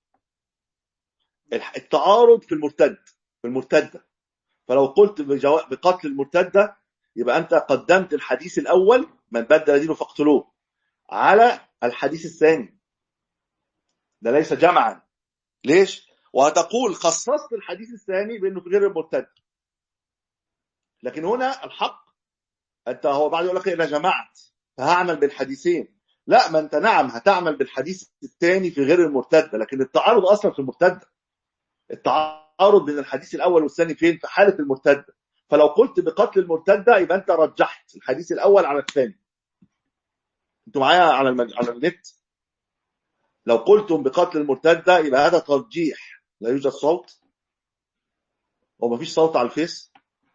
التعارض في المرتد في المرتدة. فلو قلت بجو... بقتل المرتدة، يبقى أنت قدمت الحديث الأول من بدل دينه فاقتلوه على الحديث الثاني. ده ليس جمعا. ليش؟ وهتقول خصصت الحديث الثاني بأنه في غير المرتد. لكن هنا الحق أنت هو بعد يقول لك إذا جمعت فهعمل بالحديثين. لا، ما أنت نعم هتعمل بالحديث الثاني في غير المرتدة، لكن التعارض أصلا في المرتدة. التعارض بين الحديث الأول والثاني فين؟ في حالة المرتدة. فلو قلت بقتل المرتدة يبقى أنت رجحت الحديث الأول على الثاني. أنتوا معايا على المج... على النت؟ لو قلتم بقتل المرتدة يبقى هذا ترجيح. لا يوجد صوت، هو مفيش صوت على الفيس.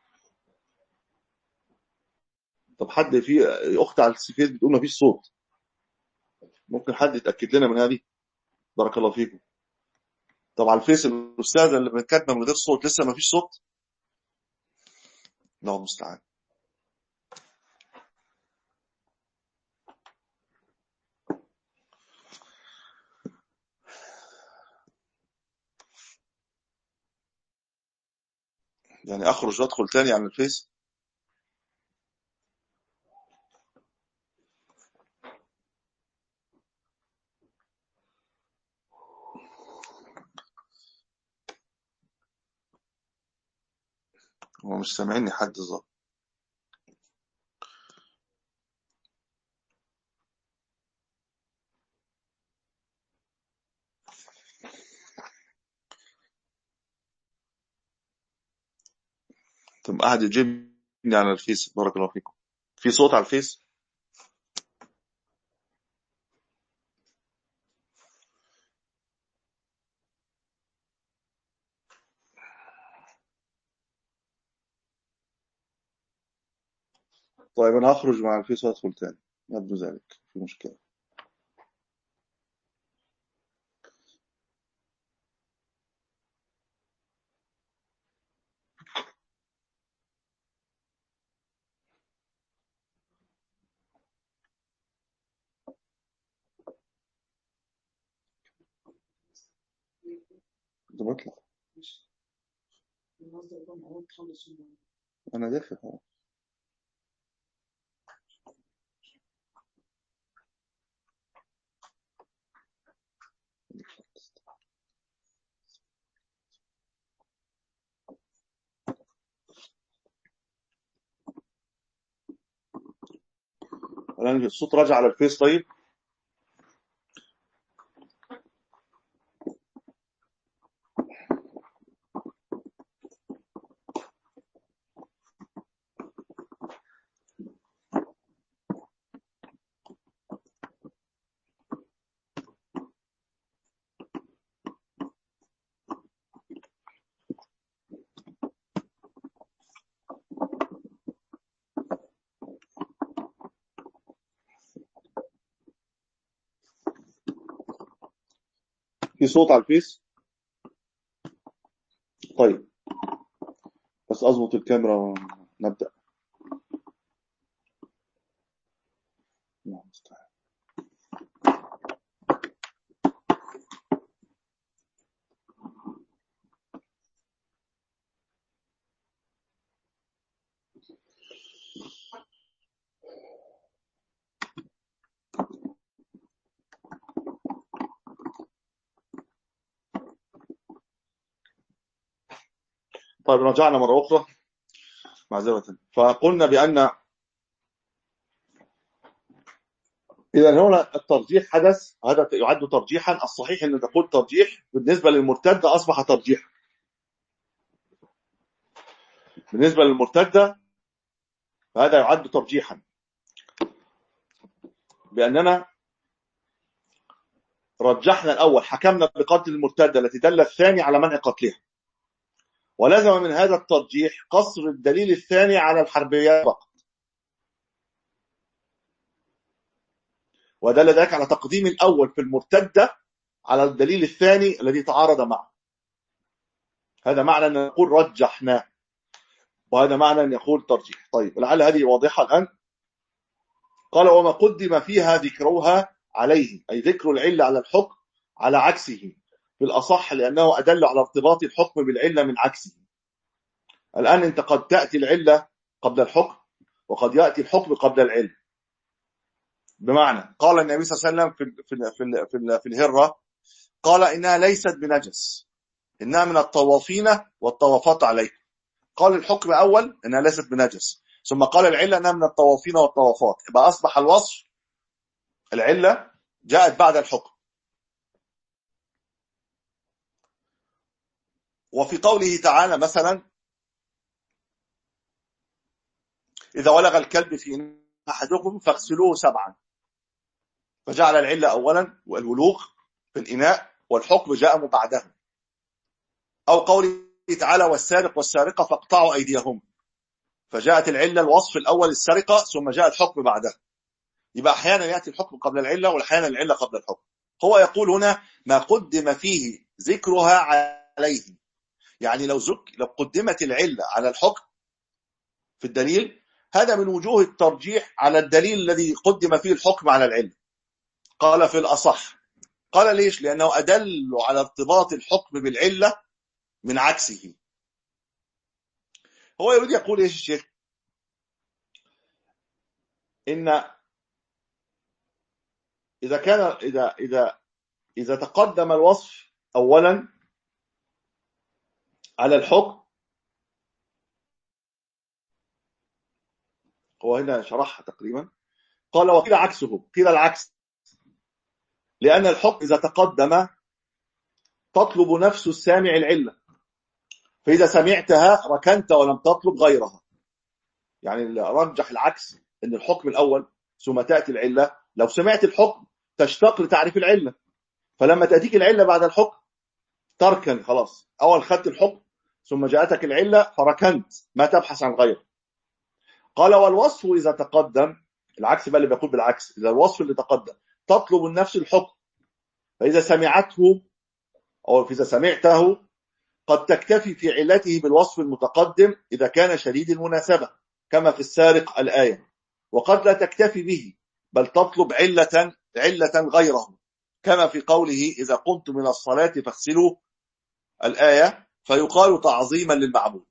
طب حد في أخت على الفيس بتقول مفيش صوت، ممكن حد يتأكد لنا من هذه؟ بارك الله فيكم. طب على الفيس الأستاذة اللي كاتبة من غير صوت لسه مفيش صوت. الله المستعان. يعني أخرج وأدخل تاني على الفيس؟
هو مش سامعني حد ظبط. طب قاعد يجيبني على الفيس، بارك الله فيكم. في صوت على الفيس؟ طيب انا هخرج مع الفيس وادخل تاني، يبدو ذلك في مشكلة. ده بطلع.
مش النهارده يبقى معاك تخلص الموضوع.
انا داخل اهو. الان الصوت راجع على الفيس. طيب في صوت على الفيس. طيب بس اظبط الكاميرا ونبدأ. الله المستعان. طيب رجعنا مرة أخرى معذرة. فقلنا بأن إذا هنا الترجيح حدث، هذا يعد ترجيحا. الصحيح أن تقول ترجيح بالنسبة للمرتدة أصبح ترجيحا. بالنسبة للمرتدة فهذا يعد ترجيحا، بأننا رجحنا الأول، حكمنا بقتل المرتدة التي دل الثاني على منع قتلها، ولزم من هذا الترجيح قصر الدليل الثاني على الحربية فقط، ودل ذلك على تقديم الأول في المرتدة على الدليل الثاني الذي تعارض معه. هذا معنى أن نقول رجحنا، وهذا معنى أن يقول ترجيح. طيب لعل هذه واضحة الآن. قال وما قدم فيها ذكرها عليه، أي ذكر العلة على الحكم على عكسه في الأصح، لأنه أدل على ارتباط الحكم بالعلة من عكسه. الآن أنت قد تأتي العلة قبل الحكم، وقد يأتي الحكم قبل العلة. بمعنى قال النبي صلى الله عليه وسلم في في في في, في الهرة، قال إنها ليست بنجس، إنها من الطوافين والطوافات عليه. قال الحكم أول إنها ليست بنجس، ثم قال العلة إنها من الطوافين والطوافات، يبقى أصبح الوصف العلة جاءت بعد الحكم. وفي قوله تعالى مثلا إذا ولغ الكلب في إناء أحدكم فاغسلوه سبعا، فجعل العلة أولا والولوغ في الإناء، والحكم جاء بعده. أو قوله تعالى والسارق والسارقة فاقطعوا أيديهم، فجاءت العلة الوصف الأول السرقة، ثم جاء الحكم بعدها. يبقى أحيانا يأتي الحكم قبل العلة، وأحيانا العلة قبل الحكم. هو يقول هنا ما قدم فيه ذكرها عليه، يعني لو زك لو قدمت العلة على الحكم في الدليل، هذا من وجوه الترجيح على الدليل الذي قدم فيه الحكم على العلة. قال في الأصح. قال ليش؟ لأنه أدل على ارتباط الحكم بالعلة من عكسه. هو يريد يقول ايش الشيخ؟ إن إذا كان إذا إذا إذا تقدم الوصف أولا على الحكم
هو هنا شرحها تقريبا. قال وقيل عكسه، قيل العكس، لأن الحكم إذا تقدم تطلب نفس السامع العلة، فإذا سمعتها ركنت ولم تطلب غيرها. يعني رجح العكس، أن الحكم الأول ثم تأتي العلة. لو سمعت الحكم تشتاق لتعريف العلة، فلما تأتيك العلة بعد الحكم تركن خلاص. أول خدت الحكم ثم جاءتك العلة فركنت، ما تبحث عن غيره. قال والوصف إذا تقدم، العكس بقى اللي بيقول بالعكس، إذا الوصف اللي تقدم تطلب النفس الحكم، فإذا سمعته أو إذا سمعته قد تكتفي في علته بالوصف المتقدم إذا كان شديد المناسبة كما في السارق الآية، وقد لا تكتفي به بل تطلب علة علة غيره كما في قوله إذا قمت من الصلاة فاغسلوا الآية، فيقال تعظيما للمعبود.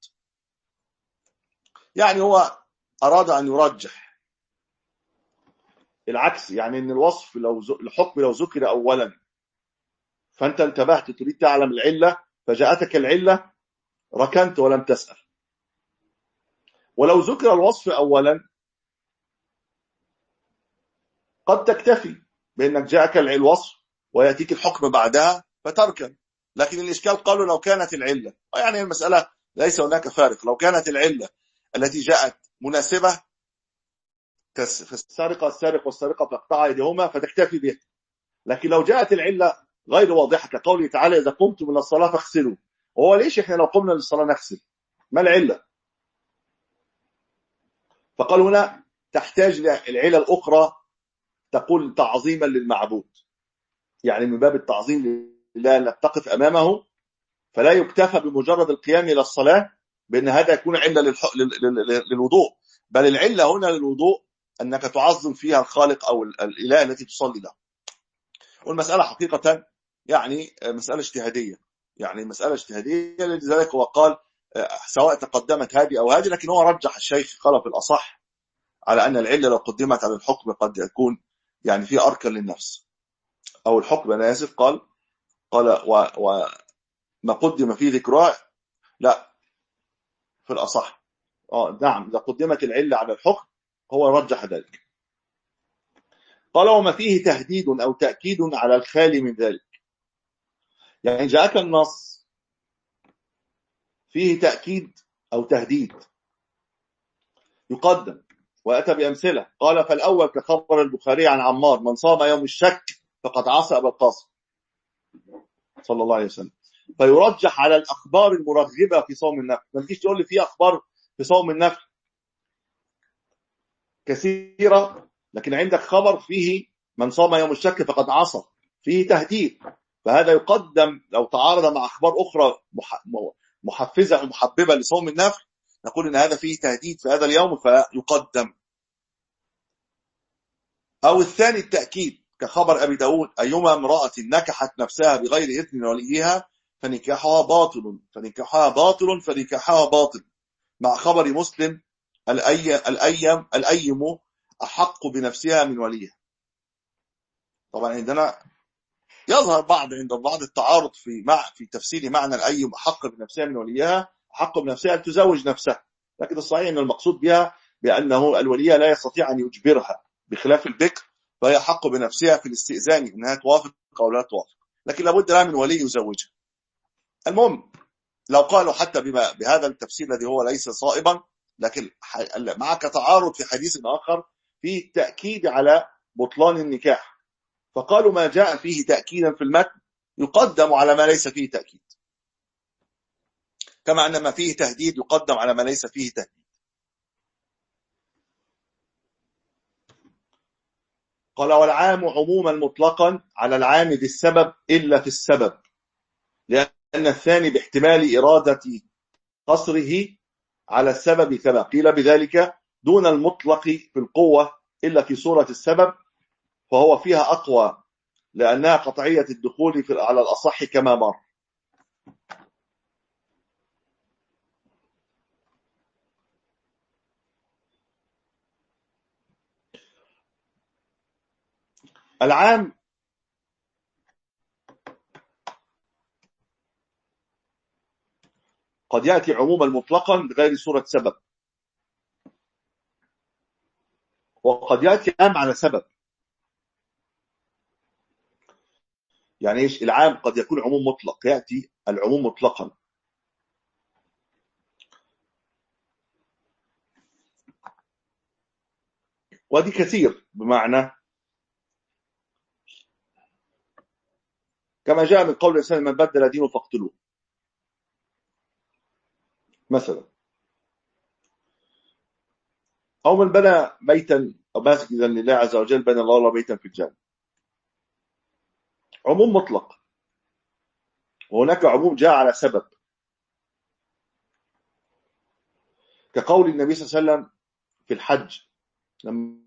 يعني هو أراد أن يرجح العكس، يعني أن الوصف لو الحكم لو ذكر أولا فأنت انتبهت تريد تعلم العلة فجاءتك العلة ركنت ولم تسأل. ولو ذكر الوصف أولا قد تكتفي بأنك جاءك الوصف ويأتيك الحكم بعدها فتركن. لكن الإشكال قالوا لو كانت العلة، يعني المسألة ليس هناك فارق، لو كانت العلة التي جاءت مناسبة فالسارق السارق والسارقة فاقطع يديهما فتكتفي بها. لكن لو جاءت العلة غير واضحة كقوله تعالى إذا قمتم من الصلاة فاغسلوا، وهو ليش إحنا لو قمنا للصلاة نغسل؟ ما العلة؟ فقال هنا تحتاج العلة الأخرى تقول تعظيما للمعبود، يعني من باب التعظيم لله أنك تقف أمامه، فلا يكتفى بمجرد القيام إلى الصلاة بأن هذا يكون علة للوضوء، بل العلة هنا للوضوء أنك تعظم فيها الخالق أو الإله التي تصلي له. والمسألة حقيقة يعني مسألة اجتهادية، يعني مسألة اجتهادية، لذلك هو قال سواء تقدمت هذه أو هذه، لكن هو رجح الشيخ قال في الأصح على أن العلة لو قدمت على الحكم قد يكون يعني في أركن للنفس أو الحكم. أنا آسف، قال قال وما قدم فيه ذكراه لا في الأصح آه نعم إذا قدمت العلة على الحكم هو رجح ذلك. قال وما فيه تهديد أو تأكيد على الخالي من ذلك، يعني جاءك النص فيه تأكيد أو تهديد يقدم وأتى بأمثلة. قال فالأول كخبر البخاري عن عمار من صام يوم الشك فقد عصى أبا القاسم صلى الله عليه وسلم، فيرجح على الأخبار المرغبة في صوم النفل. ما تجيش تقول لي في أخبار في صوم النفل كثيرة، لكن عندك خبر فيه من صام يوم الشك فقد عصى، فيه تهديد، فهذا يقدم. لو تعارض مع أخبار أخرى محفزة ومحببة لصوم النفل نقول إن هذا فيه تهديد في هذا اليوم فيقدم. أو الثاني التأكيد كخبر أبي داود أيما امرأة نكحت نفسها بغير إذن وليها فنكاحها باطل فنكاحها باطل فنكاحها باطل، مع خبر مسلم الأي... الأيم الأيم أحق بنفسها من وليها. طبعا عندنا يظهر بعض عند بعض التعارض في مع في تفسير معنى الأيم أحق بنفسها من وليها. أحق بنفسها أن تزوج نفسها، لكن الصحيح أن المقصود بها بأنه الولية لا يستطيع أن يجبرها بخلاف البكر، فهي حق بنفسها في الاستئذان انها توافق او لا توافق، لكن لابد لها من ولي يزوجها. المهم لو قالوا حتى بما بهذا التفسير الذي هو ليس صائبا، لكن معك تعارض في حديث آخر في تأكيد على بطلان النكاح، فقالوا ما جاء فيه تأكيدا في المتن يقدم على ما ليس فيه تأكيد، كما أن ما فيه تهديد يقدم على ما ليس فيه تهديد. قال والعام عموما مطلقا على العام ذي السبب إلا في السبب، لأن الثاني باحتمال إرادة قصره على السبب كما قيل بذلك دون المطلق في القوة إلا في صورة السبب، فهو فيها أقوى لأنها قطعية الدخول في على الأصح كما مر. العام قد يأتي عموما مطلقا بغير صورة سبب، وقد يأتي عام على سبب. يعني إيش العام؟ قد يكون عموم مطلق، يأتي العموم مطلقا. ودي كثير، بمعنى كما جاء من قول الإنسان من بدل دينه فاقتلوه مثلا، أو من بنى بيتا أو مسجدا لله عز وجل بنى الله له بيتا في الجنة. عموم مطلق، وهناك عموم جاء على سبب، كقول النبي صلى الله عليه وسلم في الحج لما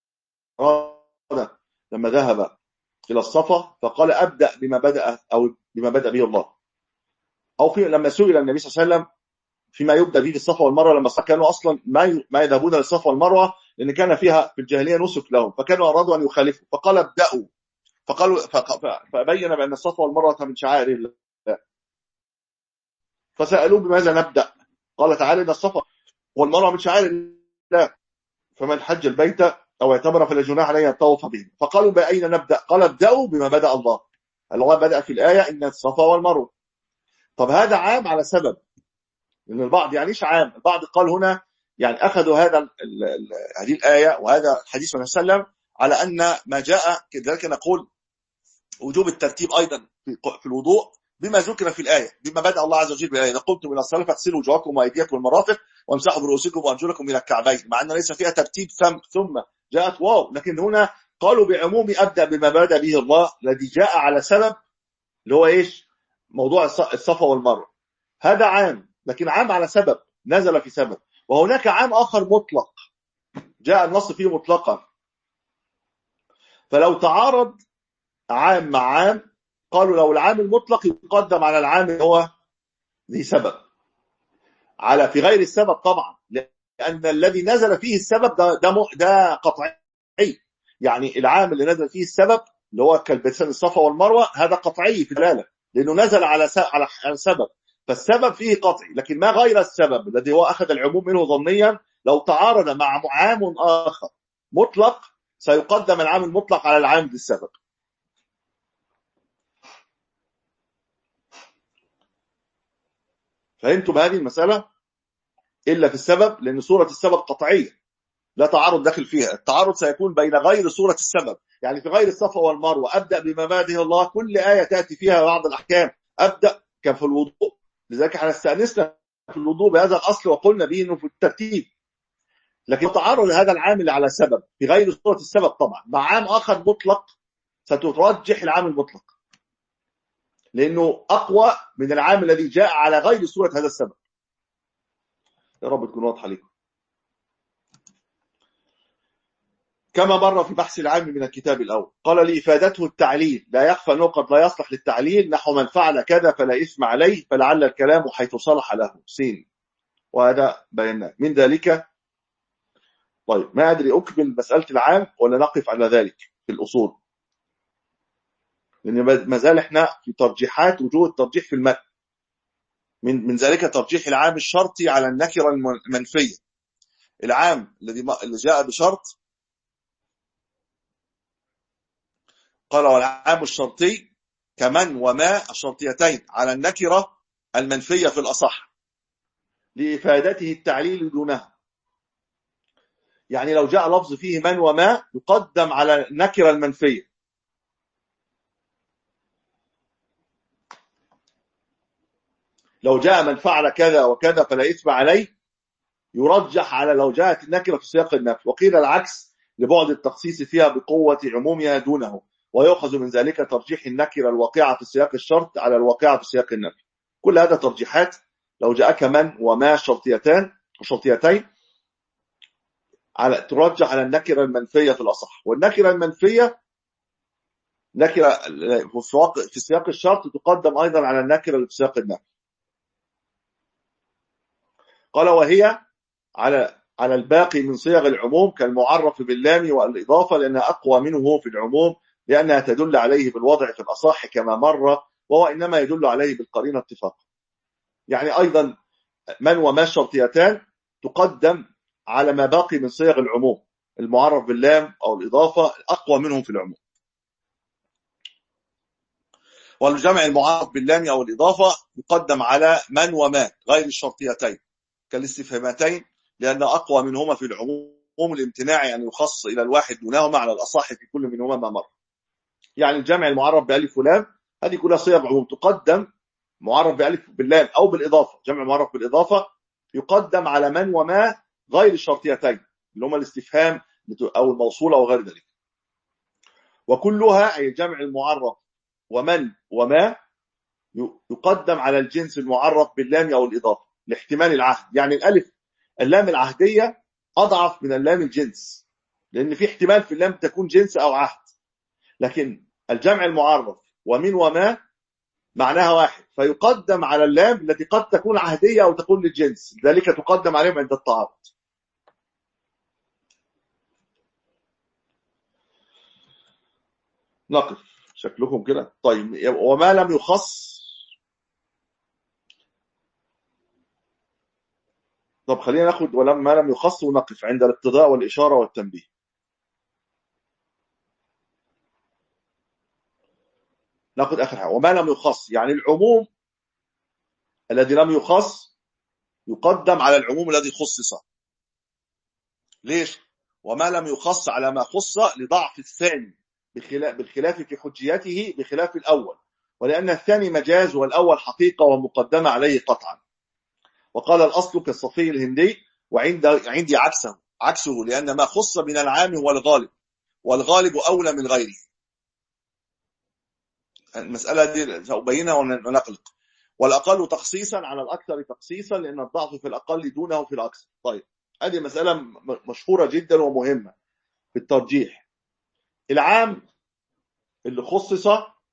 لما ذهب إلى الصفا فقال أبدأ بما بدأ أو بما بدأ به الله، أو في لما سئل النبي صلى الله عليه وسلم فيما يبدأ به الصفا والمروة، لما كانوا أصلا ما ما يذهبون للصفا والمروة لأن كان فيها في الجاهلية نسك لهم، فكانوا أرادوا أن يخالفوا، فقال ابدأوا، فقالوا فبين بأن الصفا والمروة من شعائر الله، فسألوه بماذا نبدأ؟ قال تعالى إن الصفا والمروة من شعائر الله فمن حج البيت أو اعتمر فلا جناح عليه أن يطوف به. فقالوا بأين نبدأ؟ قال ابدأوا بما بدأ الله. الله بدأ في الآية إن الصفا والمروة. طب هذا عام على سبب، لأن البعض يعني إيش عام؟ البعض قال هنا يعني أخذوا هذا ال ال هذه الآية وهذا الحديث صلى الله عليه وسلم على أن ما جاء، كذلك نقول وجوب الترتيب أيضا في الوضوء بما ذكر في الآية، بما بدأ الله عز وجل بالآية إذا قمتم إلى الصلاة فاغسلوا وجوهكم وأيديكم المرافق وامسحوا برؤوسكم وأرجلكم إلى الكعبين، مع أن ليس فيها ترتيب ثم ثم جاءت واو، لكن هنا قالوا بعموم أبدأ بما بدأ به الله الذي جاء على سبب اللي هو إيش؟ موضوع الصفا والمروة. هذا عام، لكن عام على سبب، نزل في سبب. وهناك عام آخر مطلق جاء النص فيه مطلقا، فلو تعارض عام مع عام قالوا لو العام المطلق يقدم على العام هو ذي سبب على في غير السبب طبعا، لأن الذي نزل فيه السبب ده ده, ده قطعي، يعني العام اللي نزل فيه السبب اللي هو كالبسان الصفا والمروة هذا قطعي في الدلالة لأنه نزل على على سبب، فالسبب فيه قطعي. لكن ما غير السبب الذي هو أخذ العموم منه ظنيا لو تعارض مع عام آخر مطلق سيقدم العام المطلق على العام ذي السبب. فهمتم هذه المسألة؟ إلا في السبب، لأن صورة السبب قطعية لا تعارض داخل فيها، التعارض سيكون بين غير صورة السبب، يعني في غير الصفا والمروة أبدأ بما بدأ الله، كل آية تأتي فيها بعض الأحكام أبدأ كان في الوضوء، لذلك احنا استأنسنا في الوضوء بهذا الأصل وقلنا به إنه في الترتيب. لكن تعارض هذا العامل على سبب في غير صورة السبب طبعا مع عام آخر مطلق سترجح العام المطلق لأنه أقوى من العام الذي جاء على غير صورة هذا السبب. يا رب تكون واضحة لكم. كما مر في بحث العام من الكتاب الأول قال لي إفادته التعليل لا يخفى أنه قد لا يصلح للتعليل، نحو من فعل كذا فلا إثم عليه فلعل الكلام حيث صلح له سين، وهذا بينا من ذلك. طيب ما أدري أكمل مسألة العام ولا نقف على ذلك في الأصول، لأن ما زال إحنا في ترجيحات وجوه الترجيح في المتن. من من ذلك ترجيح العام الشرطي على النكرة المنفية. العام الذي اللي جاء بشرط قال والعام الشرطي كمن وما الشرطيتين على النكرة المنفية في الأصح لإفادته التعليل دونها، يعني لو جاء لفظ فيه من وما يقدم على النكرة المنفية. لو جاء من فعل كذا وكذا فلا إثم عليه يرجح على لو جاءت النكرة في سياق النفي، وقيل العكس لبعد التخصيص فيها بقوة عمومها دونه، ويؤخذ من ذلك ترجيح النكرة الواقعة في سياق الشرط على الواقعة في سياق النفي. كل هذا ترجيحات لو جاءك من وما شرطيتان وشرطيتين على ترجح على النكرة المنفية في الأصح، والنكرة المنفية نكرة في سياق الشرط تقدم أيضا على النكرة اللي في سياق النفي. قال وهي على على الباقي من صيغ العموم كالمعرف باللام والإضافة لأنها أقوى منه في العموم لأنها تدل عليه بالوضع في الأصح كما مر، وهو إنما يدل عليه بالقرينة اتفاقا. يعني أيضا من وما الشرطيتان تقدم على ما باقي من صيغ العموم المعرف باللام أو الإضافة أقوى منهم في العموم. والجمع المعرف باللام أو الإضافة يقدم على من وما غير الشرطيتين كالاستفهامتين، لأن أقوى منهما في العموم الامتناع أن يخص إلى الواحد دونهما على الأصح في كل منهما ما مر. يعني الجمع المعرف بألف ولام هذه كلها صيغ عموم تقدم، معرف بألف باللام أو بالإضافة، جمع معرف بالإضافة يقدم على من وما غير الشرطيتين اللي هما الاستفهام أو الموصول أو غير ذلك. وكلها أي الجمع المعرف ومن وما يقدم على الجنس المعرف باللام أو الإضافة لاحتمال العهد. يعني الألف اللام العهدية أضعف من اللام الجنس، لأن في احتمال في اللام تكون جنس أو عهد، لكن الجمع المعرف ومن وما معناها واحد، فيقدم على اللام التي قد تكون عهدية أو تكون للجنس، ذلك تقدم عليهم عند التعارض. نقف شكلكم كده. طيب وما لم يخص، طب خلينا ناخد ولما لم يخص ونقف عند الاقتضاء والإشارة والتنبيه. ناخد آخر حاجة وما لم يخص، يعني العموم الذي لم يخص يقدم على العموم الذي خصص. ليش؟ وما لم يخص على ما خص لضعف الثاني بالخلاف في حجيته بخلاف الأول، ولأن الثاني مجاز والأول حقيقة ومقدمة عليه قطعا. وقال الأصل كالصفي الهندي وعند عندي عكسه عكسه لأن ما خص من العام هو الغالب، والغالب أولى من غيره. المسألة دي سأبينها ونقلق. والأقل تخصيصا على الأكثر تخصيصا لأن الضعف في الأقل دونه في الأكثر. طيب هذه مسألة مشهورة جدا ومهمة في الترجيح. العام اللي خصص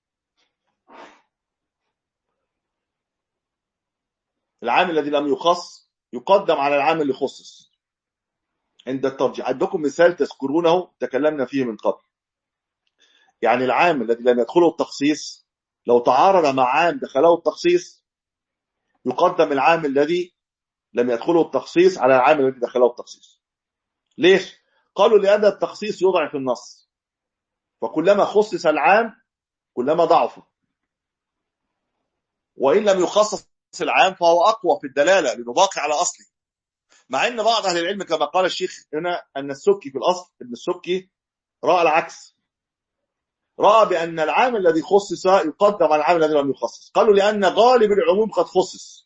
العام الذي لم يخص يقدم على العام اللي خصص عند الترجيح. عندكم مثال تذكرونه تكلمنا فيه من قبل. يعني العام الذي لم يدخله التخصيص لو تعارض مع عام دخله التخصيص يقدم العام الذي لم يدخله التخصيص على العام الذي دخله التخصيص. ليش؟ قالوا لأن التخصيص يضعف النص، فكلما خصص العام كلما ضعفه، وإن لم يخصص العام فهو أقوى في الدلالة لأنه باقي على أصله. مع أن بعض أهل العلم كما قال الشيخ هنا أن السكي في الأصل ابن السكي رأى العكس، رأى بأن العام الذي خصص يقدم على العام الذي لم يخصص. قالوا لأن غالب العموم قد خصص،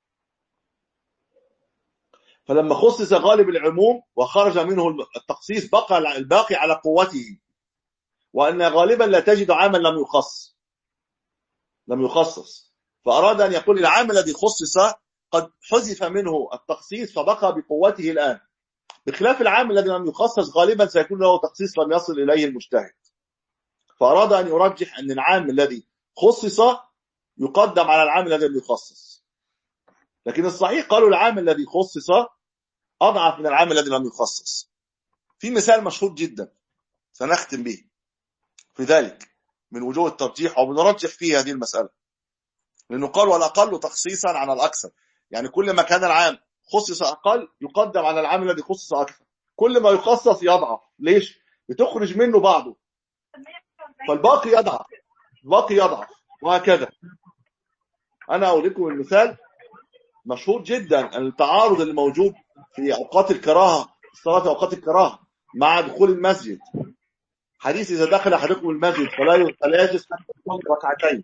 فلما خصص غالب العموم وخرج منه التخصيص بقى الباقي على قوته، وأن غالبا لا تجد عاما لم يخص لم يخصص فأراد أن يقول العام الذي خصص قد حذف منه التخصيص فبقى بقوته الآن، بخلاف العام الذي لم يخصص غالبا سيكون له تخصيص لم يصل إليه المجتهد. فأراد أن يرجح أن العام الذي خصص يقدم على العام الذي لم يخصص، لكن الصحيح قالوا العام الذي خصص أضعف من العام الذي لم يخصص. في مثال مشهور جدا سنختم به في ذلك من وجوه الترجيح وبنرجح فيه هذه المسألة، لأنه قال والأقل تخصيصا على الأكثر، يعني كل ما كان العام خصص أقل يقدم على العام الذي خصص أكثر، كل ما يخصص يضعف. ليش؟ بتخرج منه بعضه فالباقي يضعف الباقي يضعف وهكذا. أنا أوريكم المثال مشهور جدا، التعارض الموجود في أوقات الكراهة، الصلاة في أوقات الكراهة مع دخول المسجد. حديث إذا دخل أحدكم المسجد فلا يجلس حتى يصلي ركعتين.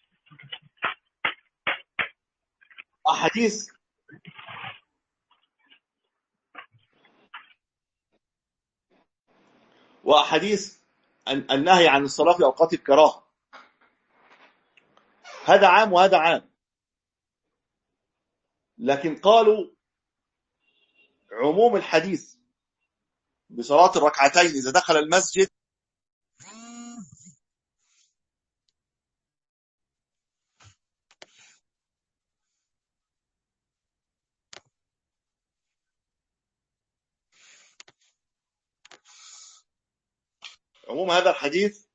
أحاديث وأحاديث النهي عن الصلاة في أوقات الكراهة، هذا عام وهذا عام. لكن قالوا عموم الحديث بصلاة الركعتين إذا دخل المسجد عموم هذا الحديث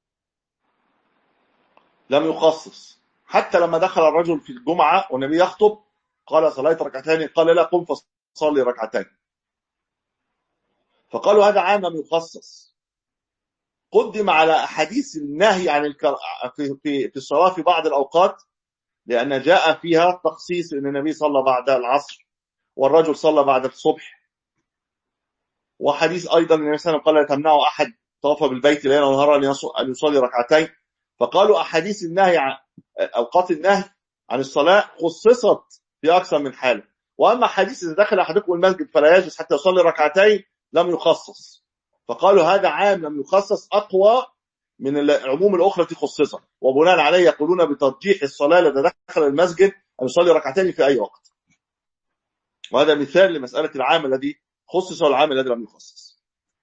لم يخصص. حتى لما دخل الرجل في الجمعة والنبي يخطب قال صليت ركعتين، قال لا قم فصلي ركعتين. فقالوا هذا عام لم يخصص. قدم على أحاديث النهي عن الكر... في في في الصلاة في بعض الأوقات، لأن جاء فيها تخصيص أن النبي صلى بعد العصر والرجل صلى بعد الصبح. وحديث أيضا النبي صلى الله عليه وسلم قال لا تمنعوا أحد طاف بالبيت ليلا ونهارا أن يصلي ركعتين. فقالوا أحاديث النهي عن أوقات النهي عن الصلاة خصصت في أكثر من حالة. وأما حديث إذا دخل أحدكم المسجد فلا يجلس حتى يصلي ركعتين لم يخصص. فقالوا هذا عام لم يخصص أقوى من العموم الأخرى التي خصصت، وبناء عليه يقولون بترجيح الصلاة إذا دخل المسجد أن يصلي ركعتين في أي وقت. وهذا مثال لمسألة العام الذي خصص والعام الذي لم يخصص.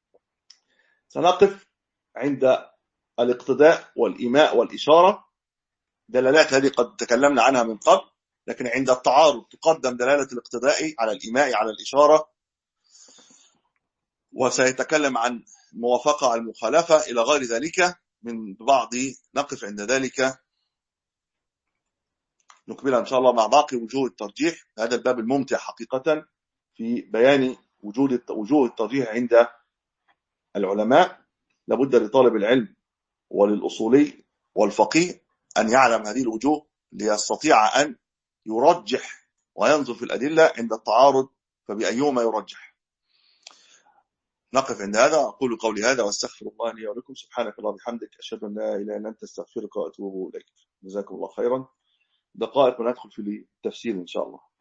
سنقف عند الاقتداء والإيماء والإشارة، دلالات هذه قد تكلمنا عنها من قبل، لكن عند التعارض تقدم دلالة الاقتداء على الإيماء على الإشارة، وسيتكلم عن الموافقة على المخالفة إلى غير ذلك من بعض. نقف عند ذلك، نكملها إن شاء الله مع باقي وجوه الترجيح. هذا الباب الممتع حقيقة في بيان وجود وجوه الترجيح عند العلماء. لابد لطالب العلم وللأصولي والفقيه أن يعلم هذه الوجوه ليستطيع أن يرجح وينظر في الأدلة عند التعارض فبأيهما يرجح. نقف عند هذا. أقول قولي هذا واستغفر الله لي ولكم. سبحانك اللهم وبحمدك أشهد أن لا إله إلا أنت أستغفرك وأتوب إليك. جزاكم الله خيرا. دقائق وندخل في التفسير إن شاء الله.